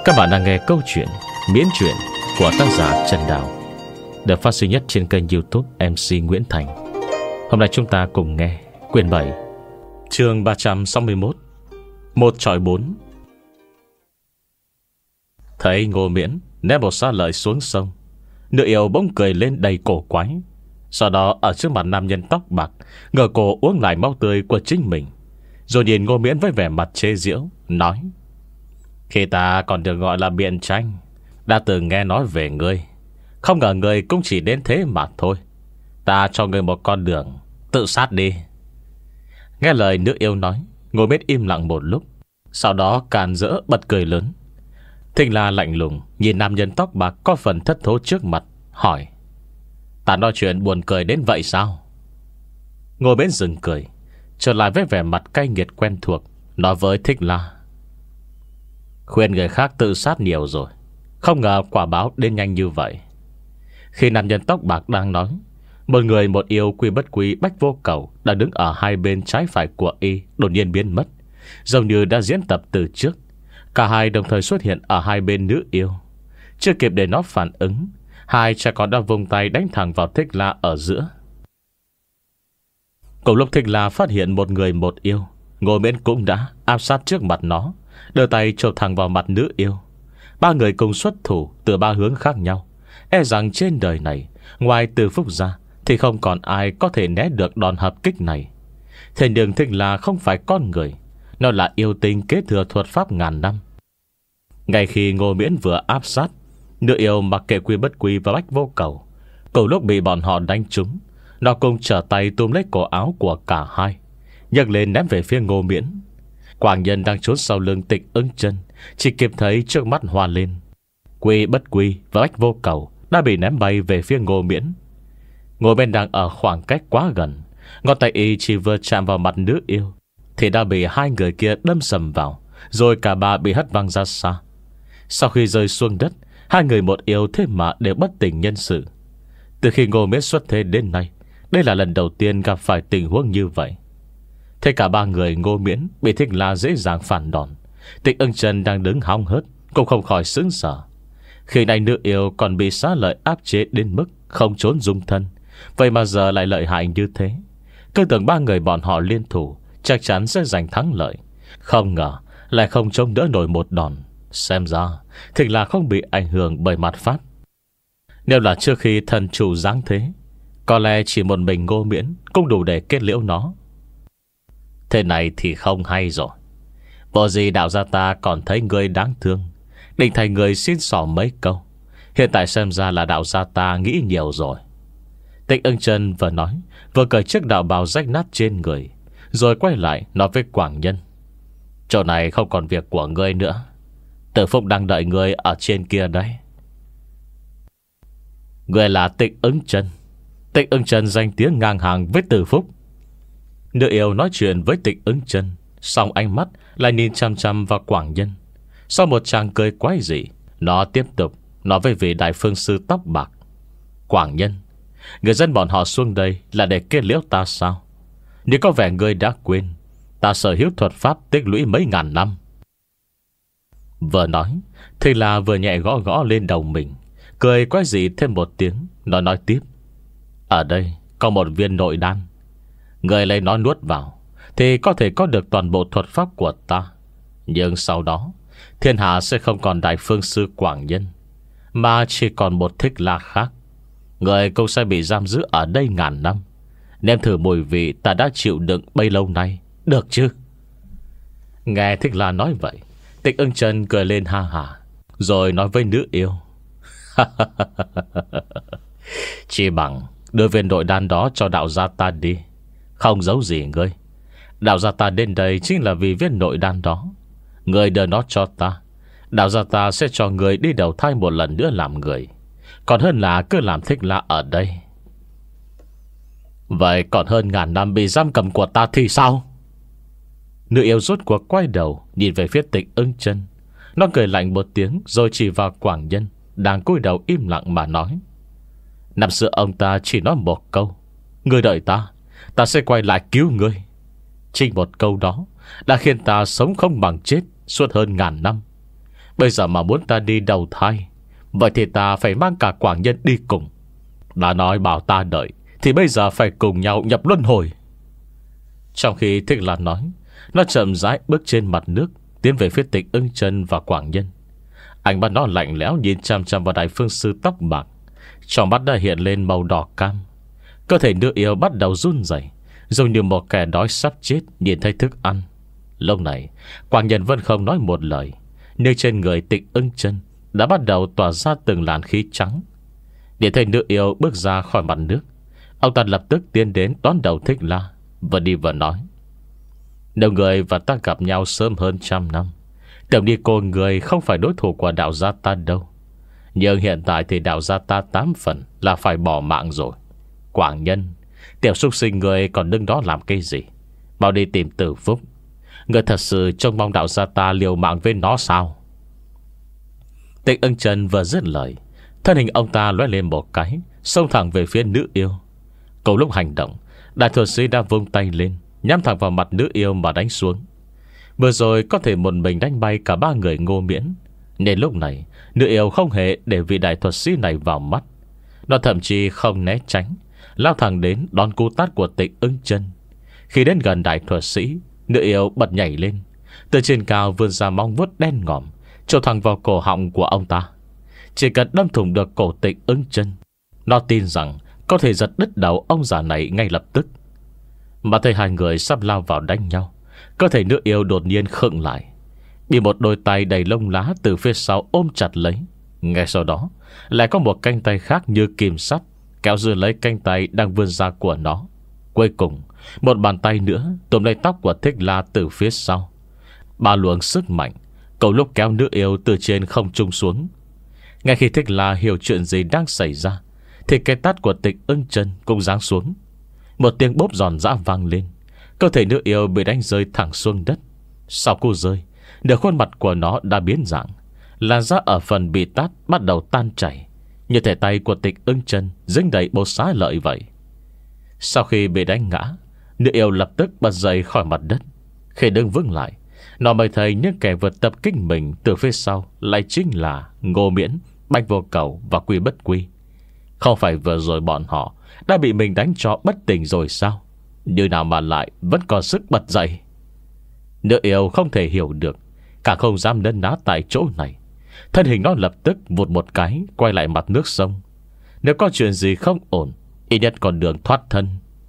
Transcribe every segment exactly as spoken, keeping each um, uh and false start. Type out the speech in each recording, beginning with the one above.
Các bạn đang nghe câu chuyện Miễn Truyện của tác giả Trần Đào, được phát sinh nhất trên kênh YouTube em xê Nguyễn Thành. Hôm nay chúng ta cùng nghe quyển bảy, chương ba trăm sáu mươi mốt, Một chọi bốn. Thấy Ngô Miễn ném một xá lợi xuống sông, nữ yêu bỗng cười lên đầy cổ quái. Sau đó ở trước mặt nam nhân tóc bạc ngửa cổ uống lại máu tươi của chính mình, rồi nhìn Ngô Miễn với vẻ mặt chế giễu, nói: Khi ta còn được gọi là biện tranh, đã từng nghe nói về ngươi, không ngờ ngươi cũng chỉ đến thế mà thôi. Ta cho ngươi một con đường, tự sát đi. Nghe lời nữ yêu nói, Ngô Miễn im lặng một lúc, sau đó càn rỡ bật cười lớn. Thinh La lạnh lùng nhìn nam nhân tóc bạc có phần thất thố trước mặt, hỏi: Ta nói chuyện buồn cười đến vậy sao? Ngô Miễn dừng cười, trở lại với vẻ mặt cay nghiệt quen thuộc, nói với Thinh La: Khuyên người khác tự sát nhiều rồi, không ngờ quả báo đến nhanh như vậy. Khi nam nhân tóc bạc đang nói, một người một yêu quy bất quy Bách Vô Cầu đang đứng ở hai bên trái phải của y đột nhiên biến mất, giống như đã diễn tập từ trước. Cả hai đồng thời xuất hiện ở hai bên nữ yêu. Chưa kịp để nó phản ứng, hai cha con đã vung tay đánh thẳng vào Thích La ở giữa. Cùng lúc Thích La phát hiện một người một yêu, Ngô Miễn cũng đã áp sát trước mặt nó, đưa tay chộp thẳng vào mặt nữ yêu. Ba người cùng xuất thủ từ ba hướng khác nhau. E rằng trên đời này, ngoài Từ Phúc ra thì không còn ai có thể né được đòn hợp kích này. Thế nhưng Thích La không phải con người, nó là yêu tinh kế thừa thuật pháp ngàn năm. Ngay khi Ngô Miễn vừa áp sát, nữ yêu mặc kệ quy bất quy và Bách Vô Cầu, cùng lúc bị bọn họ đánh trúng, nó cùng trở tay túm lấy cổ áo của cả hai, nhấc lên ném về phía Ngô Miễn. Quảng Nhân đang trốn sau lưng Tịch Ưng Chân chỉ kịp thấy trước mắt hoa lên, quy bất quy và Bách Vô Cầu đã bị ném bay về phía Ngô Miễn. Ngô Miễn đang ở khoảng cách quá gần, ngón tay y chỉ vừa chạm vào mặt nữ yêu thì đã bị hai người kia đâm sầm vào, rồi cả ba bị hất văng ra xa. Sau khi rơi xuống đất, hai người một yêu thế mà đều bất tỉnh nhân sự. Từ khi Ngô Miễn xuất thế đến nay, đây là lần đầu tiên gặp phải tình huống như vậy. Thế cả ba người Ngô Miễn bị Thích La dễ dàng phản đòn, Tịch Ưng Chân đang đứng hóng hớt cũng không khỏi sững sờ. Khi này nữ yêu còn bị xá lợi áp chế đến mức không trốn dung thân, vậy mà giờ lại lợi hại như thế. Cứ tưởng ba người bọn họ liên thủ chắc chắn sẽ giành thắng lợi, không ngờ lại không chống đỡ nổi một đòn. Xem ra Thích La không bị ảnh hưởng bởi mạt pháp. Nếu là trước khi thần chủ giáng thế, có lẽ chỉ một mình Ngô Miễn cũng đủ để kết liễu nó. Thế này thì không hay rồi. Bộ gì đạo gia ta còn thấy người đáng thương, định thành người xin xỏ mấy câu. Hiện tại xem ra là đạo gia ta nghĩ nhiều rồi. Tịch Ưng Chân vừa nói, vừa cởi chiếc đạo bào rách nát trên người, rồi quay lại nói với Quảng Nhân: Chỗ này không còn việc của ngươi nữa, Tử Phúc đang đợi ngươi ở trên kia đấy. Ngươi là Tịch Ưng Chân. Tịch Ưng Chân danh tiếng ngang hàng với Tử Phúc. Nữ yêu nói chuyện với Tịch Ưng Chân, xong ánh mắt lại nhìn chăm chăm vào Quảng Nhân. Sau một tràng cười quái dị, nó tiếp tục nói với vị đại phương sư tóc bạc: Quảng Nhân, người dân bọn họ xuống đây là để kết liễu ta sao? Nếu có vẻ ngươi đã quên, ta sở hữu thuật pháp tích lũy mấy ngàn năm. Vừa nói thì là vừa nhẹ gõ gõ lên đầu mình, cười quái dị thêm một tiếng. Nó nói tiếp: Ở đây có một viên nội đan, người lấy nó nuốt vào thì có thể có được toàn bộ thuật pháp của ta. Nhưng sau đó thiên hạ sẽ không còn đại phương sư Quảng Nhân, mà chỉ còn một Thích La khác. Người cũng sẽ bị giam giữ ở đây ngàn năm. Nếm thử mùi vị ta đã chịu đựng bấy lâu nay, được chứ? Nghe Thích La nói vậy, Tịch Ưng Chân cười lên ha hả, rồi nói với nữ yêu: Chỉ bằng đưa viên nội đan đó cho đạo gia ta đi, không giấu gì ngươi. Đạo gia ta đến đây chính là vì viên nội đan đó. Ngươi đưa nó cho ta, đạo gia ta sẽ cho ngươi đi đầu thai một lần nữa làm người, còn hơn là cứ làm Thích La ở đây. Vậy còn hơn ngàn năm bị giam cầm của ta thì sao? Nữ yêu rốt cuộc quay đầu nhìn về phía Tịch Ưng Chân. Nó cười lạnh một tiếng, rồi chỉ vào Quảng Nhân đang cúi đầu im lặng mà nói: Năm xưa ông ta chỉ nói một câu: Ngươi đợi ta, ta sẽ quay lại cứu ngươi. Chính một câu đó đã khiến ta sống không bằng chết suốt hơn ngàn năm. Bây giờ mà muốn ta đi đầu thai, vậy thì ta phải mang cả Quảng Nhân đi cùng. Đã nói bảo ta đợi, thì bây giờ phải cùng nhau nhập luân hồi. Trong khi Thích Lan nói, nó chậm rãi bước trên mặt nước, tiến về phía Tịch Ưng Chân và Quảng Nhân. Ánh mắt nó lạnh lẽo nhìn chăm chăm vào Đại Phương Sư tóc bạc. Trong mắt đã hiện lên màu đỏ cam. Cơ thể nữ yêu bắt đầu run rẩy, giống như một kẻ đói sắp chết nhìn thấy thức ăn. Lúc này Quảng Nhân vẫn không nói một lời, nhưng trên người Tịch Ưng Chân đã bắt đầu tỏa ra từng làn khí trắng. Để thấy nữ yêu bước ra khỏi mặt nước, ông ta lập tức tiến đến đón đầu Thích La, vừa đi vừa nói: nếu người và ta gặp nhau sớm hơn trăm năm, tưởng đi cô người không phải đối thủ của đạo gia ta đâu. Nhưng hiện tại thì đạo gia ta tám phần là phải bỏ mạng rồi. Quảng Nhân, tiểu súc sinh người còn đứng đó làm cái gì? Mau đi tìm Tử Phúc. Người thật sự trông mong đạo gia ta liều mạng với nó sao? Tịch Ưng Chân vừa dứt lời, thân hình ông ta lóe lên một cái, xông thẳng về phía nữ yêu. Cùng lúc hành động, đại thuật sĩ đã vung tay lên, nhắm thẳng vào mặt nữ yêu mà đánh xuống. Vừa rồi có thể một mình đánh bay cả ba người Ngô Miễn, nên lúc này nữ yêu không hề để vị đại thuật sĩ này vào mắt. Nó thậm chí không né tránh, lao thẳng đến đón cú tát của Tịch Ưng Chân. Khi đến gần đại thuật sĩ, nữ yêu bật nhảy lên, từ trên cao vươn ra móng vuốt đen ngòm, chộp thẳng vào cổ họng của ông ta. Chỉ cần đâm thủng được cổ Tịch Ưng Chân, nó tin rằng có thể giật đứt đầu ông già này ngay lập tức. Mà thấy hai người sắp lao vào đánh nhau, cơ thể nữ yêu đột nhiên khựng lại, bị một đôi tay đầy lông lá từ phía sau ôm chặt lấy. Ngay sau đó lại có một cánh tay khác như kìm sắt kéo giữ lấy cánh tay đang vươn ra của nó. Cuối cùng một bàn tay nữa túm lấy tóc của Thích La từ phía sau. Ba luồng sức mạnh cầu lúc kéo nữ yêu từ trên không trung xuống. Ngay khi Thích La hiểu chuyện gì đang xảy ra, thì cái tát của Tịch Ưng Chân cũng giáng xuống. Một tiếng bốp giòn giã vang lên, cơ thể nữ yêu bị đánh rơi thẳng xuống đất. Sau cú rơi, nửa khuôn mặt của nó đã biến dạng, làn da ở phần bị tát bắt đầu tan chảy, như thể tay của Tịch Ưng Chân dính đầy bột xá lợi vậy. Sau khi bị đánh ngã, nữ yêu lập tức bật dậy khỏi mặt đất. Khi đứng vững lại, nó mới thấy những kẻ vượt tập kích mình từ phía sau lại chính là Ngô Miễn, Bạch Vô Cầu và Quy Bất Quy. Không phải vừa rồi bọn họ đã bị mình đánh cho bất tỉnh rồi sao? Như nào mà lại vẫn còn sức bật dậy? Nữ yêu không thể hiểu được, cả không dám nấn ná tại chỗ này. Thân hình nó lập tức vụt một cái quay lại mặt nước sông. Nếu có chuyện gì không ổn, ít nhất còn đường thoát thân.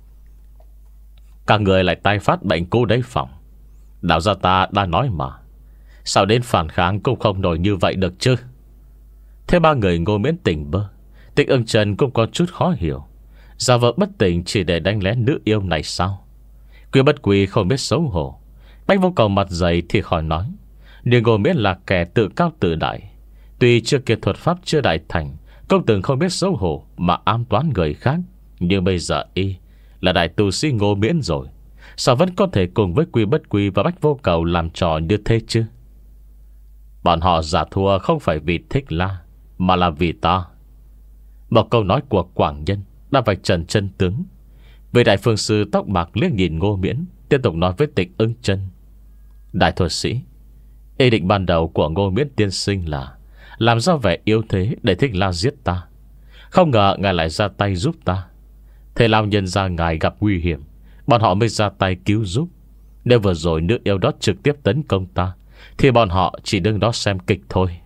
Cả người lại tái phát bệnh cũ đấy phòng. Đạo gia ta đã nói mà, sao đến phản kháng cũng không nổi như vậy được chứ? Thế ba người Ngô Miễn tỉnh bơ. Tịch Ưng Chân cũng có chút khó hiểu, giả vợ bất tỉnh chỉ để đánh lén nữ yêu này sao? Quy Bất Quy không biết xấu hổ. Bạch Vô Cầu mặt dày thì khỏi nói, nhưng Ngô Miễn là kẻ tự cao tự đại. Tuy chưa kiệt thuật pháp chưa đại thành, cũng từng không biết xấu hổ mà ám toán người khác. Nhưng bây giờ y là đại tu sĩ Ngô Miễn rồi, sao vẫn có thể cùng với Quy Bất Quy và Bạch Vô Cầu làm trò như thế chứ? Bọn họ giả thua không phải vì Thích La, mà là vì ta. Một câu nói của Quảng Nhân đã vạch trần chân tướng. Vị đại phương sư tóc bạc liếc nhìn Ngô Miễn, tiếp tục nói với Tịch Ưng Chân: đại thuật sĩ, ý định ban đầu của Ngô Miễn tiên sinh là làm ra vẻ yếu thế để Thích La giết ta. Không ngờ ngài lại ra tay giúp ta. Thế lao nhân ra ngài gặp nguy hiểm, bọn họ mới ra tay cứu giúp. Nếu vừa rồi nữ yêu đó trực tiếp tấn công ta, thì bọn họ chỉ đứng đó xem kịch thôi.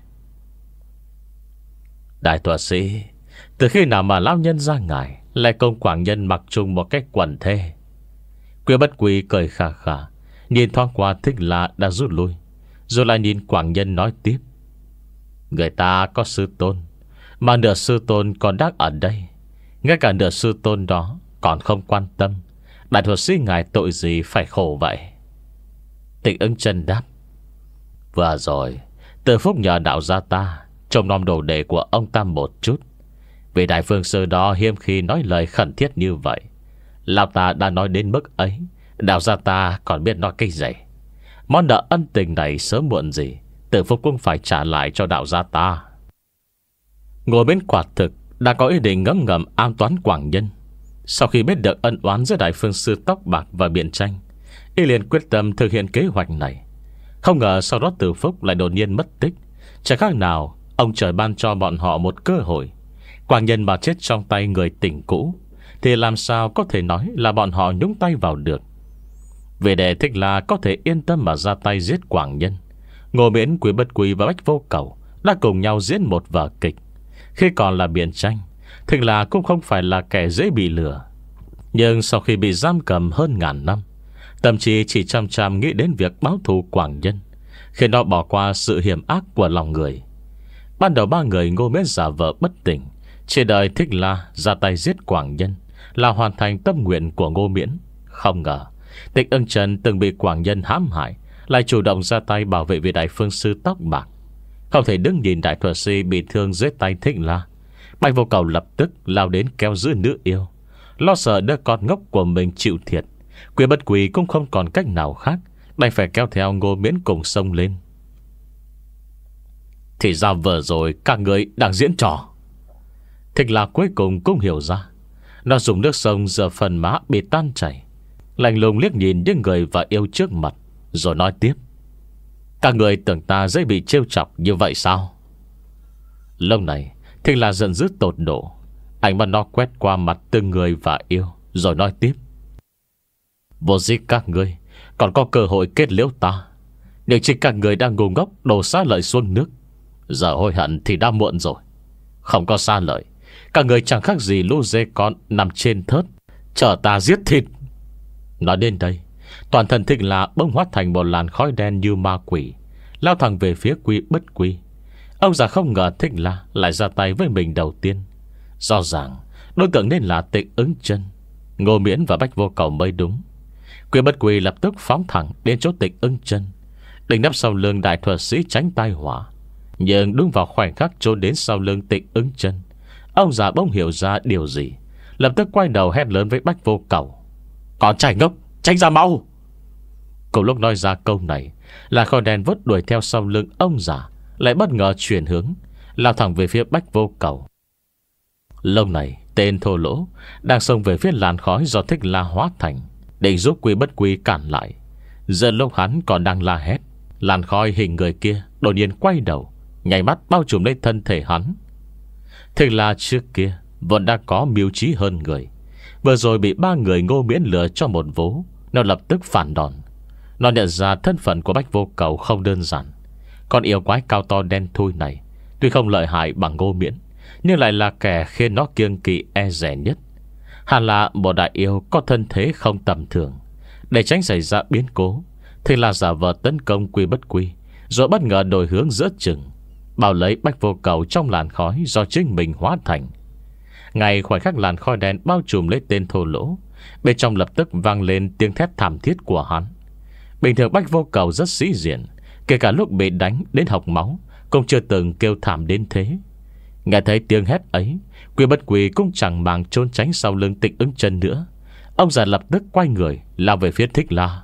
Đại thuật sĩ, từ khi nào mà lão nhân ra ngài lại công Quảng Nhân mặc chung một cách quần thê? Quy Bất Quy cười khà khà, nhìn thoáng qua Thích La đã rút lui, rồi lại nhìn Quảng Nhân nói tiếp: người ta có sư tôn, mà nửa sư tôn còn đang ở đây. Ngay cả nửa sư tôn đó còn không quan tâm, đại thuật sĩ ngài tội gì phải khổ vậy? Tịch Ưng Chân đáp: vừa rồi Từ Phúc nhờ đạo gia ta trông nom đồ đệ của ông ta một chút. Vì đại phương sư đó hiếm khi nói lời khẩn thiết như vậy. Lão ta đã nói đến mức ấy, đạo gia ta còn biết nói cái gì? Món nợ ân tình này sớm muộn gì Từ Phúc cũng phải trả lại cho đạo gia ta. Ngồi bên quả thực đã có ý định ngấm ngầm ám toán Quảng Nhân. Sau khi biết được ân oán giữa đại phương sư tóc bạc và Biện Tranh, y liền quyết tâm thực hiện kế hoạch này. Không ngờ sau đó Từ Phúc lại đột nhiên mất tích, Chẳng khác nào ông trời ban cho bọn họ một cơ hội. Quảng Nhân mà chết trong tay người tình cũ thì làm sao có thể nói là bọn họ nhúng tay vào được. Vì để Thích La có thể yên tâm mà ra tay giết Quảng Nhân, Ngô Miễn, Quý Bất Quý và Bách Vô Cầu đã cùng nhau diễn một vở kịch. Khi còn là biện tranh, Thích La cũng không phải là kẻ dễ bị lừa. Nhưng sau khi bị giam cầm hơn ngàn năm, tâm trí chỉ chăm chăm nghĩ đến việc báo thù Quảng Nhân, khiến nó bỏ qua sự hiểm ác của lòng người. Ban đầu ba người Ngô Miễn giả vờ bất tỉnh, chỉ đợi Thích La ra tay giết Quảng Nhân là hoàn thành tâm nguyện của Ngô Miễn. Không ngờ Tịch Ưng Trần từng bị Quảng Nhân hãm hại, lại chủ động ra tay bảo vệ vị đại phương sư tóc bạc. Không thể đứng nhìn đại thuật sĩ bị thương dưới tay Thích La. Bạch Vô Cầu lập tức lao đến kéo giữ nữ yêu. Lo sợ đứa con ngốc của mình chịu thiệt, Quý Bất Quý cũng không còn cách nào khác, đành phải kéo theo Ngô Miễn cùng sông lên. Thì ra vừa rồi các người đang diễn trò. Thích La cuối cùng cũng hiểu ra. Nó dùng nước sông rửa phần má bị tan chảy, lạnh lùng liếc nhìn những người và yêu trước mặt, rồi nói tiếp: các người tưởng ta dễ bị trêu chọc như vậy sao? Lúc này Thích La giận dữ tột độ, ánh mắt nó quét qua mặt từng người và yêu, rồi nói tiếp: vô dĩ các người còn có cơ hội kết liễu ta, nhưng chỉ các người đang ngu ngốc đổ xá lợi xuống nước. Giờ hối hận thì đã muộn rồi. Không có xa lợi, các người chẳng khác gì lũ dê con nằm trên thớt chờ ta giết thịt. Nói đến đây, toàn thân Thích La bỗng hóa thành một làn khói đen như ma quỷ, lao thẳng về phía Quý Bất Quý. Ông già không ngờ Thích La lại ra tay với mình đầu tiên. Rõ ràng đối tượng nên là Tịch Ứng Chân, Ngô Miễn và Bách Vô Cầu mới đúng. Quý Bất Quý lập tức phóng thẳng đến chỗ Tịch Ứng Chân, định nấp sau lưng đại thuật sĩ tránh tai họa. Nhưng đúng vào khoảnh khắc trốn đến sau lưng Tịch Ứng Chân, ông già bỗng hiểu ra điều gì, lập tức quay đầu hét lớn với Bách Vô Cầu: còn trai ngốc, tránh ra mau! Cùng lúc nói ra câu này, là khói đen vớt đuổi theo sau lưng ông già lại bất ngờ chuyển hướng, lao thẳng về phía Bách Vô Cầu. Lúc này tên thô lỗ đang xông về phía làn khói do Thích La hóa thành, định giúp Quý Bất Quý cản lại. Giờ lúc hắn còn đang la hét, làn khói hình người kia đột nhiên quay đầu, nhảy mắt bao trùm lên thân thể hắn. Thích La trước kia vẫn đã có mưu trí hơn người, vừa rồi bị ba người Ngô Miễn lừa cho một vố, nó lập tức phản đòn. Nó nhận ra thân phận của Bách Vô Cầu không đơn giản. Con yêu quái cao to đen thui này tuy không lợi hại bằng Ngô Miễn, nhưng lại là kẻ khiến nó kiêng kỵ e dè nhất. Hẳn là một đại yêu có thân thế không tầm thường. Để tránh xảy ra biến cố, thì là giả vờ tấn công Quý Bất Quý, rồi bất ngờ đổi hướng giữa chừng, bao lấy Bách Vô Cầu trong làn khói do chính mình hóa thành. Ngay khoảnh khắc làn khói đen bao trùm lấy tên thô lỗ, bên trong lập tức vang lên tiếng thét thảm thiết của hắn. Bình thường Bách Vô Cầu rất sĩ diện, kể cả lúc bị đánh đến hộc máu cũng chưa từng kêu thảm đến thế. Nghe thấy tiếng hét ấy, Quý Bất Quý cũng chẳng màng trốn tránh sau lưng Tịch Ứng Chân nữa. Ông già lập tức quay người lao về phía Thích La.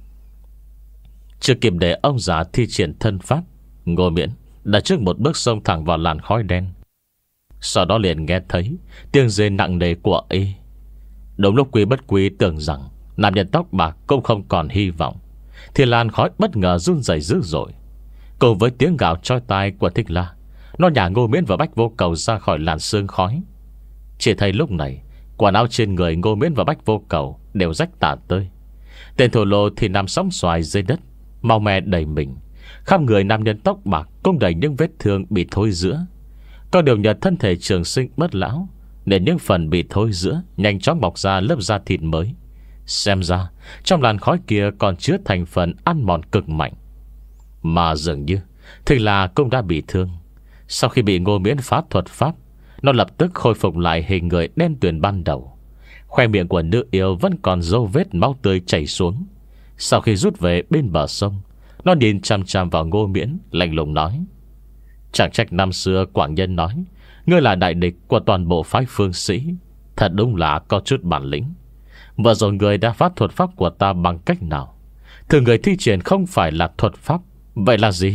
Chưa kịp để ông già thi triển thân pháp, Ngô Miễn đã trước một bước xông thẳng vào làn khói đen. Sau đó liền nghe thấy tiếng rên nặng nề của y. Đúng lúc Quý Bất Quý tưởng rằng nam nhân tóc bạc cũng không còn hy vọng, thì làn khói bất ngờ run rẩy dữ dội. Cùng với tiếng gào chói tai của Thích La, nó nhả Ngô Miễn và Bách Vô Cầu ra khỏi làn sương khói. Chỉ thấy lúc này, quần áo trên người Ngô Miễn và Bách Vô Cầu đều rách tả tơi. Tên thổ lô thì nằm sóng xoài dưới đất, máu me đầy mình. Khắp người nam nhân tóc bạc cũng đầy những vết thương bị thối rữa. Có điều nhờ thân thể trường sinh bất lão, nên những phần bị thối rữa nhanh chóng mọc ra lớp da thịt mới. Xem ra trong làn khói kia còn chứa thành phần ăn mòn cực mạnh. Mà dường như thì là cũng đã bị thương. Sau khi bị Ngô Miễn phá thuật pháp, nó lập tức khôi phục lại hình người đen tuyền ban đầu. Khoe miệng của nữ yêu vẫn còn dấu vết máu tươi chảy xuống. Sau khi rút về bên bờ sông, nó nhìn chằm chằm vào Ngô Miễn, lạnh lùng nói: chẳng trách năm xưa Quảng Nhân nói ngươi là đại địch của toàn bộ phái Phương Sĩ. Thật đúng là có chút bản lĩnh. Vừa rồi người đã phát thuật pháp của ta bằng cách nào? Thường người thi triển không phải là thuật pháp, vậy là gì?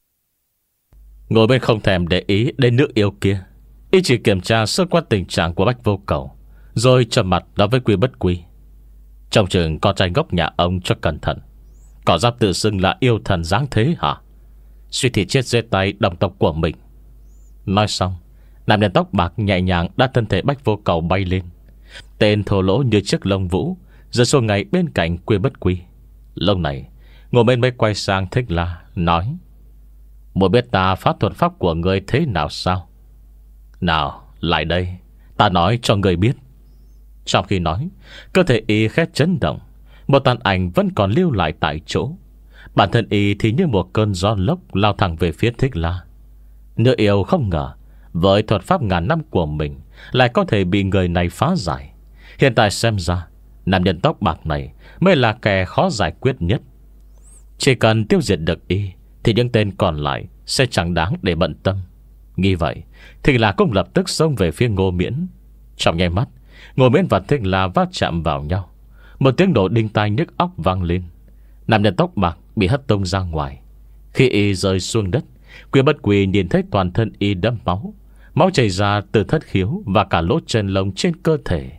Ngồi bên không thèm để ý đến nữ yêu kia, y chỉ kiểm tra sơ qua tình trạng của Bách Vô Cầu, rồi trầm mặt nói với Quý Bất Quý: trông chừng con trai ngốc nhà ông cho cẩn thận. Có dám tự xưng là yêu thần dáng thế hả? suy thì chết dưới tay đồng tộc của mình. Nói xong, nam nhân tóc bạc nhẹ nhàng đã thân thể Bách Vô Cầu bay lên. Tên thô lỗ như chiếc lông vũ rơi xuống ngay bên cạnh Quy Bất Quy. Lúc này Ngô Mến mới quay sang Thích La nói: muốn biết ta pháp thuật pháp của người thế nào sao? Nào lại đây, ta nói cho người biết. Trong khi nói, cơ thể y khét chấn động. Một tàn ảnh vẫn còn lưu lại tại chỗ. Bản thân y thì như một cơn gió lốc lao thẳng về phía Thích La. Nữ yêu không ngờ với thuật pháp ngàn năm của mình lại có thể bị người này phá giải. Hiện tại xem ra nam nhân tóc bạc này mới là kẻ khó giải quyết nhất. Chỉ cần tiêu diệt được y thì những tên còn lại sẽ chẳng đáng để bận tâm. Nghĩ vậy thì là cũng lập tức xông về phía Ngô Miễn. Trong nháy mắt, Ngô Miễn và Thích La va chạm vào nhau. Một tiếng nổ đinh tai nhức óc vang lên. Nam nhân tóc bạc bị hất tung ra ngoài. Khi y rơi xuống đất, Quy Bất Quy nhìn thấy toàn thân y đẫm máu. Máu chảy ra từ thất khiếu và cả lỗ chân lông trên cơ thể.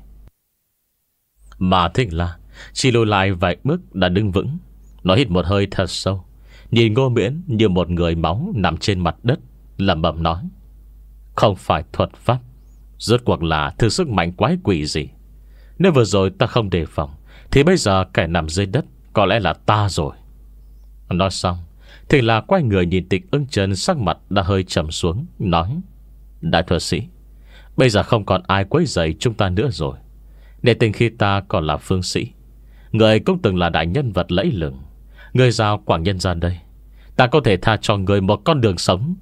Mà Thích La chỉ lùi lại vài bước đã đứng vững. Nó hít một hơi thật sâu, nhìn Ngô Miễn như một người máu nằm trên mặt đất, lẩm bẩm nói: không phải thuật pháp, rốt cuộc là thứ sức mạnh quái quỷ gì. Nếu vừa rồi ta không đề phòng thì bây giờ kẻ nằm dưới đất có lẽ là ta rồi. Nói xong thì là quay người nhìn Tịch Ưng Chân, sắc mặt đã hơi trầm xuống, nói: đại thuật sĩ, bây giờ không còn ai quấy rầy chúng ta nữa rồi. Để tình khi ta còn là phương sĩ, người cũng từng là đại nhân vật lẫy lừng, người giao Quảng Nhân ra đây, ta có thể tha cho người một con đường sống.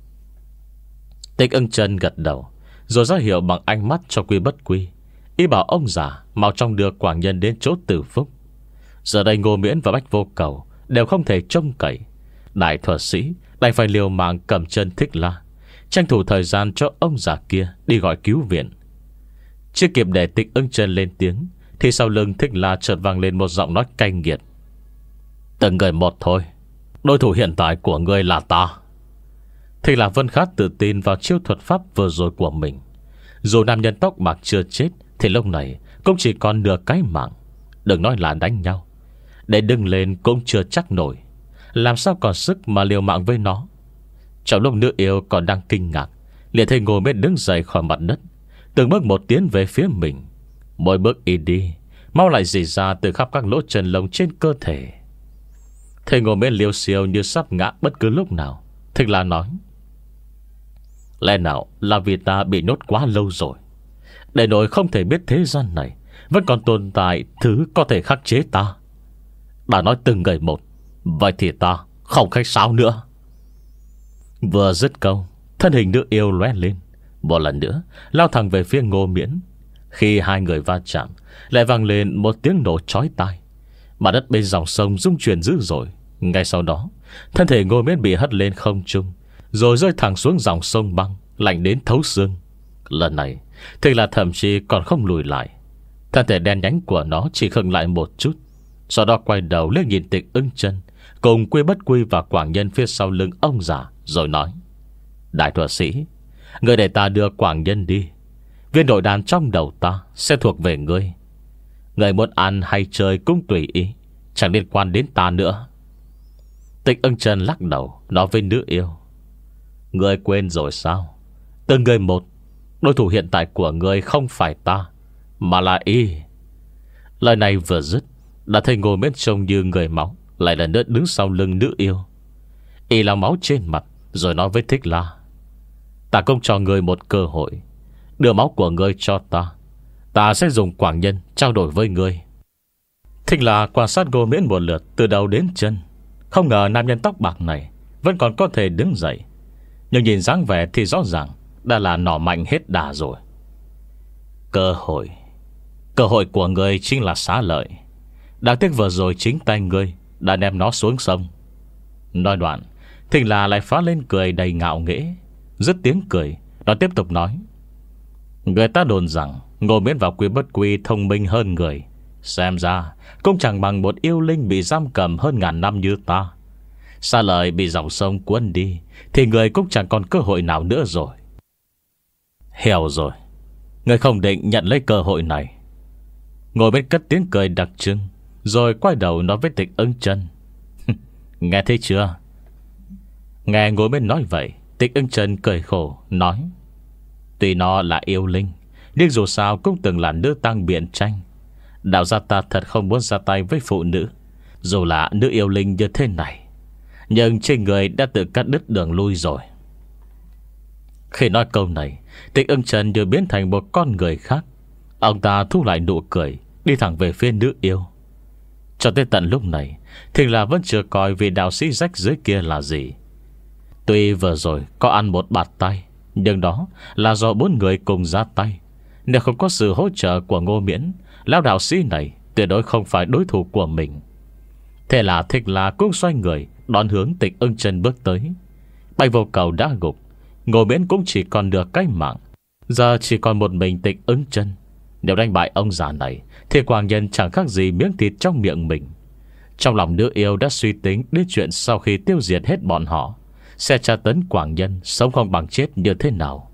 Tịch Ưng Chân gật đầu, rồi ra hiệu bằng ánh mắt cho Quy Bất Quy. Ý bảo ông già mau trong đưa Quảng Nhân đến chỗ Tử Phúc. Giờ đây Ngô Miễn và Bách Vô Cầu đều không thể trông cậy. Đại thuật sĩ đành phải liều mạng cầm chân Thích La, tranh thủ thời gian cho ông già kia đi gọi cứu viện. Chưa kịp để Tịch Ưng Chân lên tiếng thì sau lưng Thích La chợt vang lên một giọng nói cay nghiệt: từng người một thôi, đối thủ hiện tại của ngươi là ta. Thích La Vân Khát tự tin vào chiêu thuật pháp vừa rồi của mình. Dù nam nhân tóc bạc chưa chết thì lúc này cũng chỉ còn nửa cái mạng. Đừng nói là đánh nhau, để đứng lên cũng chưa chắc nổi. Làm sao còn sức mà liều mạng với nó. Trong lúc nữ yêu còn đang kinh ngạc, liền thấy Ngô Miễn đứng dậy khỏi mặt đất, từng bước một tiến về phía mình. Mỗi bước y đi, máu lại rỉ ra từ khắp các lỗ chân lông trên cơ thể. Thấy Ngô Miễn liều xiêu như sắp ngã bất cứ lúc nào, Thích La nói: lẽ nào là vì ta bị nhốt quá lâu rồi, để nỗi không thể biết thế gian này vẫn còn tồn tại thứ có thể khắc chế ta. Đã nói từng người một, vậy thì ta không khách sáo nữa. Vừa dứt câu, thân hình nữ yêu lóe lên, một lần nữa lao thẳng về phía Ngô Miễn. Khi hai người va chạm, lại vang lên một tiếng nổ chói tai. Mặt đất bên dòng sông rung chuyển dữ dội. Ngay sau đó, thân thể Ngô Miễn bị hất lên không trung, rồi rơi thẳng xuống dòng sông băng lạnh đến thấu xương. Lần này thì là thậm chí còn không lùi lại. Thân thể đen nhánh của nó chỉ khựng lại một chút, sau đó quay đầu liếc nhìn Tịch Ưng Chân cùng Quy Bất Quy và Quảng Nhân phía sau lưng ông già, rồi nói: đại thuật sĩ, người để ta đưa Quảng Nhân đi. Viên nội đàn trong đầu ta sẽ thuộc về ngươi. Người muốn ăn hay chơi cũng tùy ý, chẳng liên quan đến ta nữa. Tịch Ưng Chân lắc đầu nói với nữ yêu: ngươi quên rồi sao? Từng người một, đối thủ hiện tại của ngươi không phải ta, mà là y. Lời này vừa dứt, đã thấy Ngô Miễn trông như người máu lại lần nữa đứng sau lưng nữ yêu. Y lau máu trên mặt, rồi nói với Thích La: ta cũng cho ngươi một cơ hội, đưa máu của ngươi cho ta, ta sẽ dùng Quảng Nhân trao đổi với ngươi. Thích La quan sát Ngô Miễn một lượt từ đầu đến chân. Không ngờ nam nhân tóc bạc này vẫn còn có thể đứng dậy, nhưng nhìn dáng vẻ thì rõ ràng đã là nỏ mạnh hết đà rồi. Cơ hội Cơ hội của ngươi chính là xá lợi. Đáng tiếc vừa rồi chính tay ngươi đã ném nó xuống sông. Nói đoạn, Thích La lại phá lên cười đầy ngạo nghễ. Dứt tiếng cười, nó tiếp tục nói: người ta đồn rằng Ngô Miễn và Quy Bất Quy thông minh hơn người, xem ra cũng chẳng bằng một yêu linh bị giam cầm hơn ngàn năm như ta. Xa lời bị dòng sông cuốn đi thì người cũng chẳng còn cơ hội nào nữa rồi. Hiểu rồi, người không định nhận lấy cơ hội này. Ngồi bên cất tiếng cười đặc trưng, rồi quay đầu nói với Tịch Ưng Chân: nghe thấy chưa? Nghe Ngô Miễn nói vậy, Tịch Ưng Chân cười khổ nói: Tuy nó là yêu linh, nhưng dù sao cũng từng là nữ tăng biện tranh. Đạo gia ta thật không muốn ra tay với phụ nữ, dù là nữ yêu linh như thế này. Nhưng trên người đã tự cắt đứt đường lui rồi. Khi nói câu này, Tịch Ưng Chân như biến thành một con người khác. Ông ta thu lại nụ cười, đi thẳng về phía nữ yêu. Cho tới tận lúc này, thì là vẫn chưa coi vị đạo sĩ rách dưới kia là gì. Tuy vừa rồi có ăn một bạt tay, nhưng đó là do bốn người cùng ra tay. Nếu không có sự hỗ trợ của Ngô Miễn, lão đạo sĩ này tuyệt đối không phải đối thủ của mình. Thế là Thích La cũng xoay người đón hướng Tịch Ưng Chân bước tới. Bạch Vô Cầu đã gục, Ngô Miễn cũng chỉ còn được cái mạng. Giờ chỉ còn một mình Tịch Ưng Chân. Nếu đánh bại ông già này thì Quảng Nhân chẳng khác gì miếng thịt trong miệng mình. Trong lòng nữ yêu đã suy tính đến chuyện sau khi tiêu diệt hết bọn họ sẽ tra tấn Quảng Nhân sống không bằng chết như thế nào.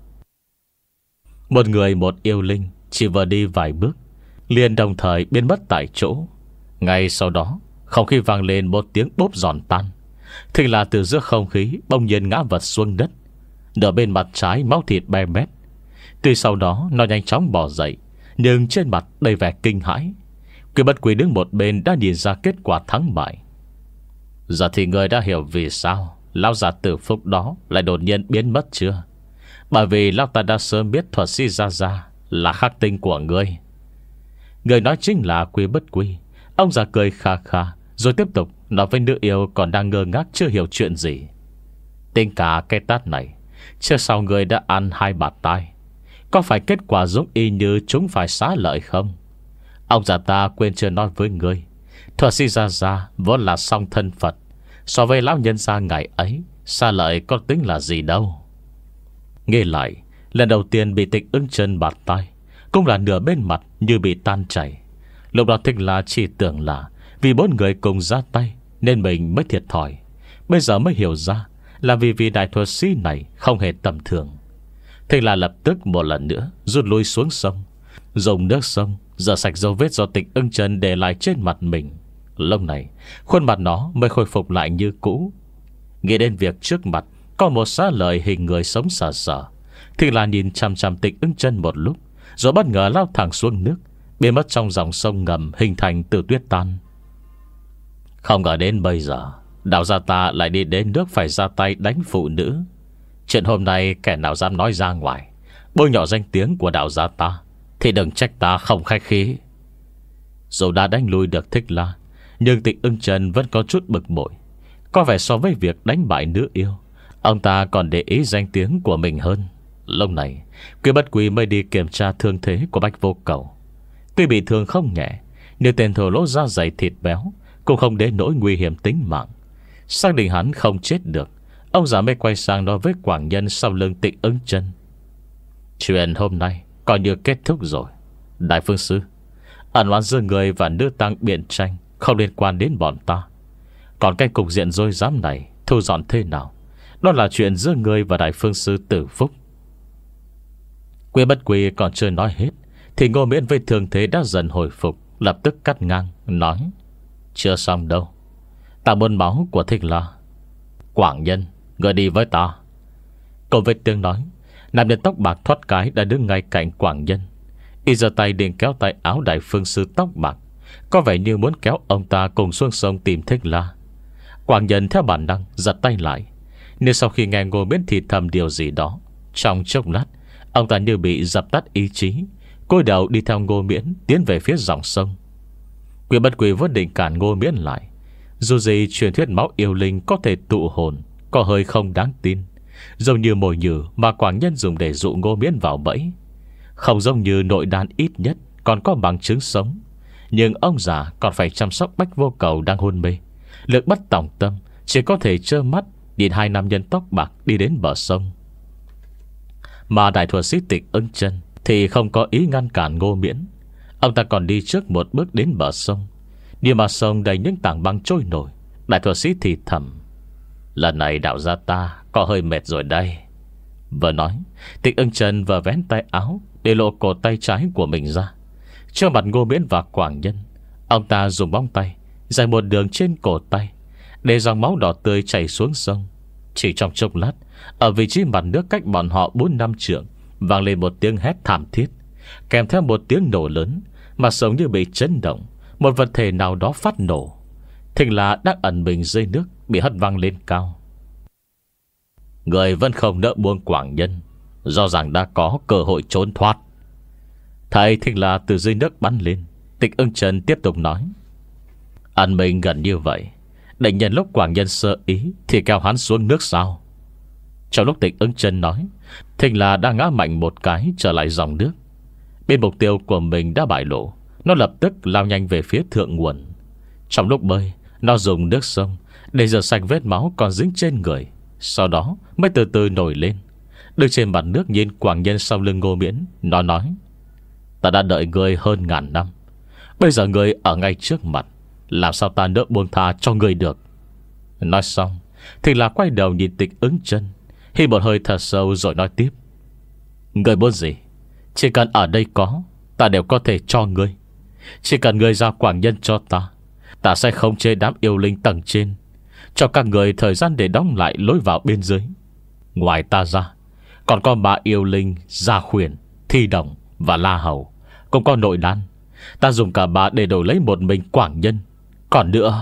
Một người một yêu linh chỉ vừa đi vài bước liền đồng thời biến mất tại chỗ. Ngay sau đó, không khí vang lên một tiếng bốp giòn tan. Thì là từ giữa không khí bỗng nhiên ngã vật xuống đất, nửa bên mặt trái máu thịt be bét. Tuy sau đó nó nhanh chóng bỏ dậy, nhưng trên mặt đầy vẻ kinh hãi. Quy Bất Quy đứng một bên đã nhìn ra kết quả thắng bại. Giờ thì người đã hiểu vì sao lão già tử phúc đó lại đột nhiên biến mất chưa? Bởi vì lão ta đã sớm biết thuật sĩ Gia Gia là khắc tinh của ngươi. Người nói chính là Quy Bất Quy. Ông già cười kha kha, rồi tiếp tục nói với nữ yêu còn đang ngơ ngác chưa hiểu chuyện gì. Tính cả cái tát này, chưa sau người đã ăn hai bạt tai, có phải kết quả giống y như chúng phải xá lợi không? Ông già ta quên chưa nói với ngươi, thuật sĩ Gia Gia vốn là song thân Phật. So với lão nhân gia ngày ấy, xá lợi có tính là gì đâu. Nghe lại, lần đầu tiên bị Tịch Ưng Chân bạt tai, cũng là nửa bên mặt như bị tan chảy. Lúc đó Thích La chỉ tưởng là vì bốn người cùng ra tay nên mình mới thiệt thòi. Bây giờ mới hiểu ra là vì vị đại thuật sĩ này không hề tầm thường. Thích La lập tức một lần nữa rút lui xuống sông, dùng nước sông rửa sạch dấu vết do Tịch Ưng Chân để lại trên mặt mình. Lúc này khuôn mặt nó mới khôi phục lại như cũ. Nghĩ đến việc trước mặt có một xá lợi hình người sống sờ sờ, thì là nhìn chằm chằm Tịch Ưng Chân một lúc, rồi bất ngờ lao thẳng xuống nước, biến mất trong dòng sông ngầm hình thành từ tuyết tan. Không ngờ đến bây giờ đạo gia ta lại đi đến nước phải ra tay đánh phụ nữ. Chuyện hôm nay kẻ nào dám nói ra ngoài bôi nhọ danh tiếng của đạo gia ta thì đừng trách ta không khách khí. Dù đã đánh lui được Thích La, nhưng Tịch Ưng Chân vẫn có chút bực bội. Có vẻ so với việc đánh bại nữ yêu, ông ta còn để ý danh tiếng của mình hơn. Lúc này Quy Bất Quy mới đi kiểm tra thương thế của Bạch Vô Cầu. Tuy bị thương không nhẹ, nhưng tên thổ lỗ da dày thịt béo cũng không đến nỗi nguy hiểm tính mạng. Xác định hắn không chết được, ông già mới quay sang nói với Quảng Nhân sau lưng Tịch Ưng Chân: Chuyện hôm nay coi như kết thúc rồi. Đại phương sư, ẩn oán giữa người và nữ tăng biện tranh không liên quan đến bọn ta. Còn cái cục diện dối dám này thu dọn thế nào, đó là chuyện giữa người và đại phương sư Tử Phúc. Quy Bất Quy còn chưa nói hết thì Ngô Miễn với thương thế đã dần hồi phục, lập tức cắt ngang nói: Chưa xong đâu, ta muốn máu của Thích La. Quảng Nhân, người đi với ta. Cô vết tương nói, nam nhân tóc bạc thoát cái đã đứng ngay cạnh Quảng Nhân. Y giơ tay định kéo tay áo đại phương sư tóc bạc, có vẻ như muốn kéo ông ta cùng xuống sông tìm Thích La. Quảng Nhân theo bản năng giật tay lại. Nhưng sau khi nghe Ngô Miễn thì thầm điều gì đó, trong chốc lát ông ta như bị dập tắt ý chí, cúi đầu đi theo Ngô Miễn tiến về phía dòng sông. Quy Bất Quy vốn định cản Ngô Miễn lại. Dù gì truyền thuyết máu yêu linh có thể tụ hồn có hơi không đáng tin, giống như mồi nhử mà Quảng Nhân dùng để dụ Ngô Miễn vào bẫy. Không giống như nội đan ít nhất còn có bằng chứng sống. Nhưng ông già còn phải chăm sóc Bách Vô Cầu đang hôn mê. Lực bất tòng tâm, chỉ có thể trơ mắt nhìn hai nam nhân tóc bạc đi đến bờ sông. Mà đại thuật sĩ Tịch Ưng Chân thì không có ý ngăn cản Ngô Miễn. Ông ta còn đi trước một bước đến bờ sông. Nhưng mà sông đầy những tảng băng trôi nổi. Đại thuật sĩ thì thầm: Lần này đạo gia ta có hơi mệt rồi đây. Vừa nói, Tịch Ưng Chân vừa vén tay áo để lộ cổ tay trái của mình ra. Trước mặt Ngô Miễn và Quảng Nhân, ông ta dùng bóng tay dài một đường trên cổ tay, để dòng máu đỏ tươi chảy xuống sông. Chỉ trong chốc lát, ở vị trí mặt nước cách bọn họ bốn năm trượng vang lên một tiếng hét thảm thiết, kèm theo một tiếng nổ lớn. Mà sống như bị chấn động, một vật thể nào đó phát nổ. Thình là đang ẩn mình dưới nước, bị hất văng lên cao. Người vẫn không nỡ buông Quảng Nhân, do rằng đã có cơ hội trốn thoát. Thầy thình là từ dưới nước bắn lên. Tịch Ưng Chân tiếp tục nói: ẩn mình gần như vậy, định nhân lúc Quảng Nhân sơ ý thì kéo hắn xuống nước sao? Trong lúc Tịch Ưng Chân nói, thình là đã ngã mạnh một cái trở lại dòng nước. Bên mục tiêu của mình đã bại lộ, nó lập tức lao nhanh về phía thượng nguồn. Trong lúc bơi, nó dùng nước sông để rửa sạch vết máu còn dính trên người, sau đó mới từ từ nổi lên. Đứng trên mặt nước nhìn Quảng Nhân sau lưng Ngô Miễn, nó nói: ta đã đợi người hơn ngàn năm, bây giờ người ở ngay trước mặt, làm sao ta nỡ buông tha cho người được? Nói xong thì là quay đầu nhìn Tịch Ứng Chân, hít một hơi thật sâu rồi nói tiếp: người muốn gì? Chỉ cần ở đây có, ta đều có thể cho ngươi. Chỉ cần ngươi ra Quảng Nhân cho ta, ta sẽ khống chế đám yêu linh tầng trên, cho các người thời gian để đóng lại lối vào bên dưới. Ngoài ta ra, còn có ba yêu linh Gia Khuyển, Thi Đồng và La Hầu, cũng có nội đan. Ta dùng cả ba để đổi lấy một mình Quảng Nhân. Còn nữa...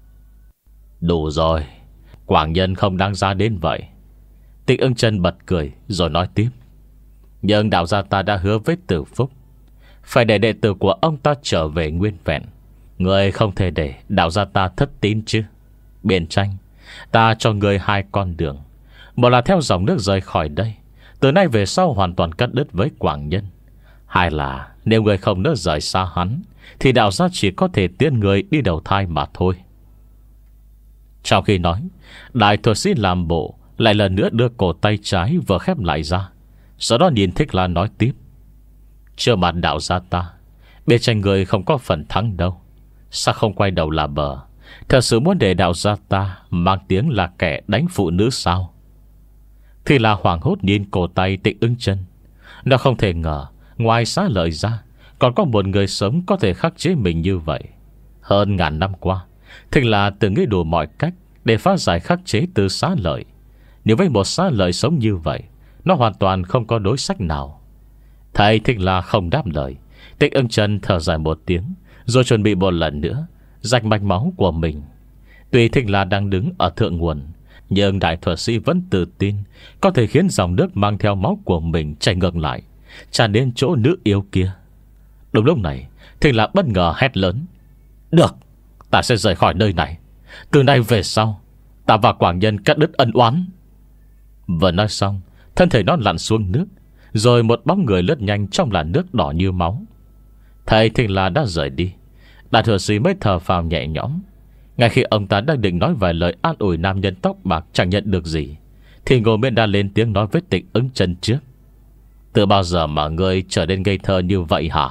Đủ rồi, Quảng Nhân không đáng giá đến vậy. Tịch Ưng Chân bật cười rồi nói tiếp: nhưng đạo gia ta đã hứa với Tử Phúc, phải để đệ tử của ông ta trở về nguyên vẹn. Người không thể để đạo gia ta thất tín chứ. Biện Tranh, ta cho người hai con đường. Một là theo dòng nước rời khỏi đây, từ nay về sau hoàn toàn cắt đứt với Quảng Nhân. Hai là nếu người không nỡ rời xa hắn, thì đạo gia chỉ có thể tiễn người đi đầu thai mà thôi. Trong khi nói, đại thuật sĩ làm bộ lại lần nữa đưa cổ tay trái vừa khép lại ra, sau đó nhìn Thích La nói tiếp: chưa mặt đạo gia ta, Biện Tranh người không có phần thắng đâu. Sao không quay đầu là bờ? Thật sự muốn để đạo gia ta mang tiếng là kẻ đánh phụ nữ sao? Thì là hoảng hốt nhìn cổ tay Tịch Ưng Chân. Nó không thể ngờ ngoài Xá Lợi ra, còn có một người sống có thể khắc chế mình như vậy. Hơn ngàn năm qua, thì là từng nghĩ đủ mọi cách để phá giải khắc chế từ Xá Lợi. Nếu với một Xá Lợi sống như vậy, nó hoàn toàn không có đối sách nào. Thầy Thích La không đáp lời. Tịch Ưng Chân thở dài một tiếng, rồi chuẩn bị một lần nữa rạch mạch máu của mình. Tuy Thích La đang đứng ở thượng nguồn, nhưng đại thuật sĩ vẫn tự tin có thể khiến dòng nước mang theo máu của mình chảy ngược lại, tràn đến chỗ nữ yêu kia. Đúng lúc này, Thích La bất ngờ hét lớn: được, ta sẽ rời khỏi nơi này. Từ nay về sau, ta và Quảng Nhân cắt đứt ân oán. Vừa nói xong, thân thể nó lặn xuống nước, rồi một bóng người lướt nhanh trong làn nước đỏ như máu. Thầy Thích La đã rời đi, đại thuật sĩ mới thở phào nhẹ nhõm. Ngay khi ông ta đang định nói vài lời an ủi nam nhân tóc bạc chẳng nhận được gì, thì Ngô Miễn đã lên tiếng nói với Tịch Ứng Chân trước: từ bao giờ mà ngươi trở nên ngây thơ như vậy hả?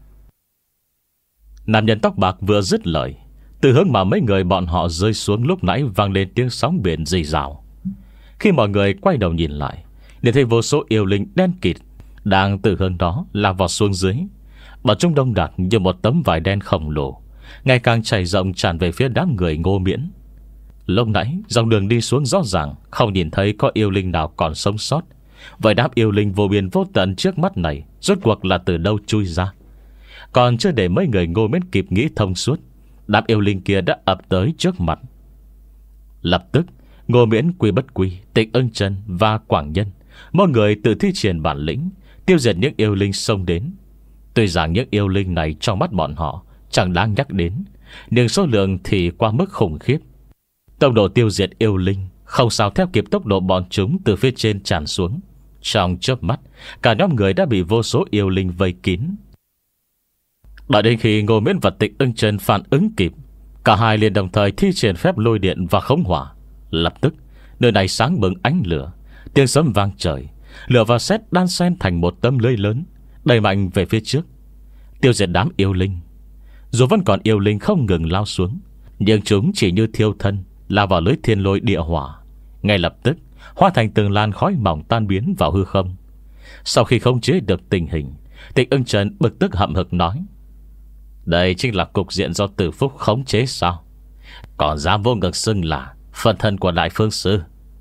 Nam nhân tóc bạc vừa dứt lời, từ hướng mà mấy người bọn họ rơi xuống lúc nãy vang lên tiếng sóng biển rì rào. Khi mọi người quay đầu nhìn lại, liền thấy vô số yêu linh đen kịt đang từ hướng đó lao vào xuống dưới. Bọn chúng đông đặc như một tấm vải đen khổng lồ, ngày càng chảy rộng tràn về phía đám người Ngô Miễn. Lúc nãy dòng đường đi xuống rõ ràng không nhìn thấy có yêu linh nào còn sống sót. Vậy đám yêu linh vô biên vô tận trước mắt này rốt cuộc là từ đâu chui ra? Còn chưa để mấy người Ngô Miễn kịp nghĩ thông suốt, đám yêu linh kia đã ập tới trước mặt. Lập tức Ngô Miễn, Quy Bất Quy, Tịch Ưng Chân và Quảng Nhân, mỗi người tự thi triển bản lĩnh tiêu diệt những yêu linh xông đến. Tuy rằng những yêu linh này trong mắt bọn họ chẳng đáng nhắc đến, nhưng số lượng thì quá mức khủng khiếp. Tốc độ tiêu diệt yêu linh không sao theo kịp tốc độ bọn chúng từ phía trên tràn xuống. Trong chớp mắt, cả nhóm người đã bị vô số yêu linh vây kín. Đợi đến khi Ngô Miễn và Tịch Ưng Chân phản ứng kịp, cả hai liền đồng thời thi triển phép lôi điện và khống hỏa. Lập tức nơi này sáng bừng ánh lửa, tiếng sấm vang trời, lửa và sét đan xen thành một tấm lưới lớn, đẩy mạnh về phía trước, tiêu diệt đám yêu linh. Dù vẫn còn yêu linh không ngừng lao xuống, nhưng chúng chỉ như thiêu thân lao vào lưới thiên lôi địa hỏa, ngay lập tức hóa thành từng làn khói mỏng tan biến vào hư không. Sau khi khống chế được tình hình, Tịch Ưng Chân bực tức hậm hực nói: đây chính là cục diện do Tử Phúc khống chế sao? Còn dám vô ngực xưng là phân thân của Đại Phương Sư,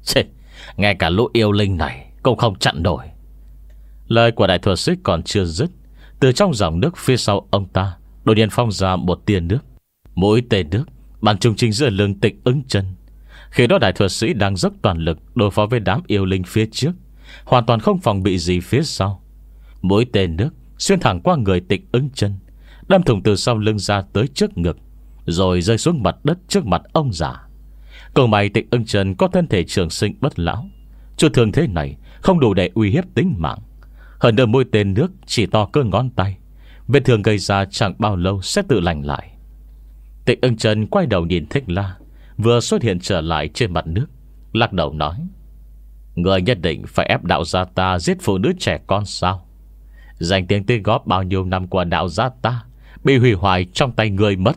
Chê, ngay cả lũ yêu linh này cũng không chặn nổi. Lời của đại thuật sĩ còn chưa dứt, từ trong dòng nước phía sau ông ta đột nhiên phóng ra một tia nước. Mũi tên nước bắn trùng trình giữa lưng Tịch Ưng Chân. Khi đó đại thuật sĩ đang dốc toàn lực đối phó với đám yêu linh phía trước, hoàn toàn không phòng bị gì phía sau. Mũi tên nước xuyên thẳng qua người Tịch Ưng Chân, đâm thủng từ sau lưng ra tới trước ngực, rồi rơi xuống mặt đất trước mặt ông già. Cầu may Tịch Ưng Chân có thân thể trường sinh bất lão, chút thương thế này không đủ để uy hiếp tính mạng. Hơn nữa mũi tên nước chỉ to cơ ngón tay, vết thương gây ra chẳng bao lâu sẽ tự lành lại. Tịch Ưng Chân quay đầu nhìn Thích La vừa xuất hiện trở lại trên mặt nước, lắc đầu nói: người nhất định phải ép đạo gia ta giết phụ nữ trẻ con sao? Danh tiếng tích góp bao nhiêu năm của đạo gia ta bị hủy hoại trong tay người mất.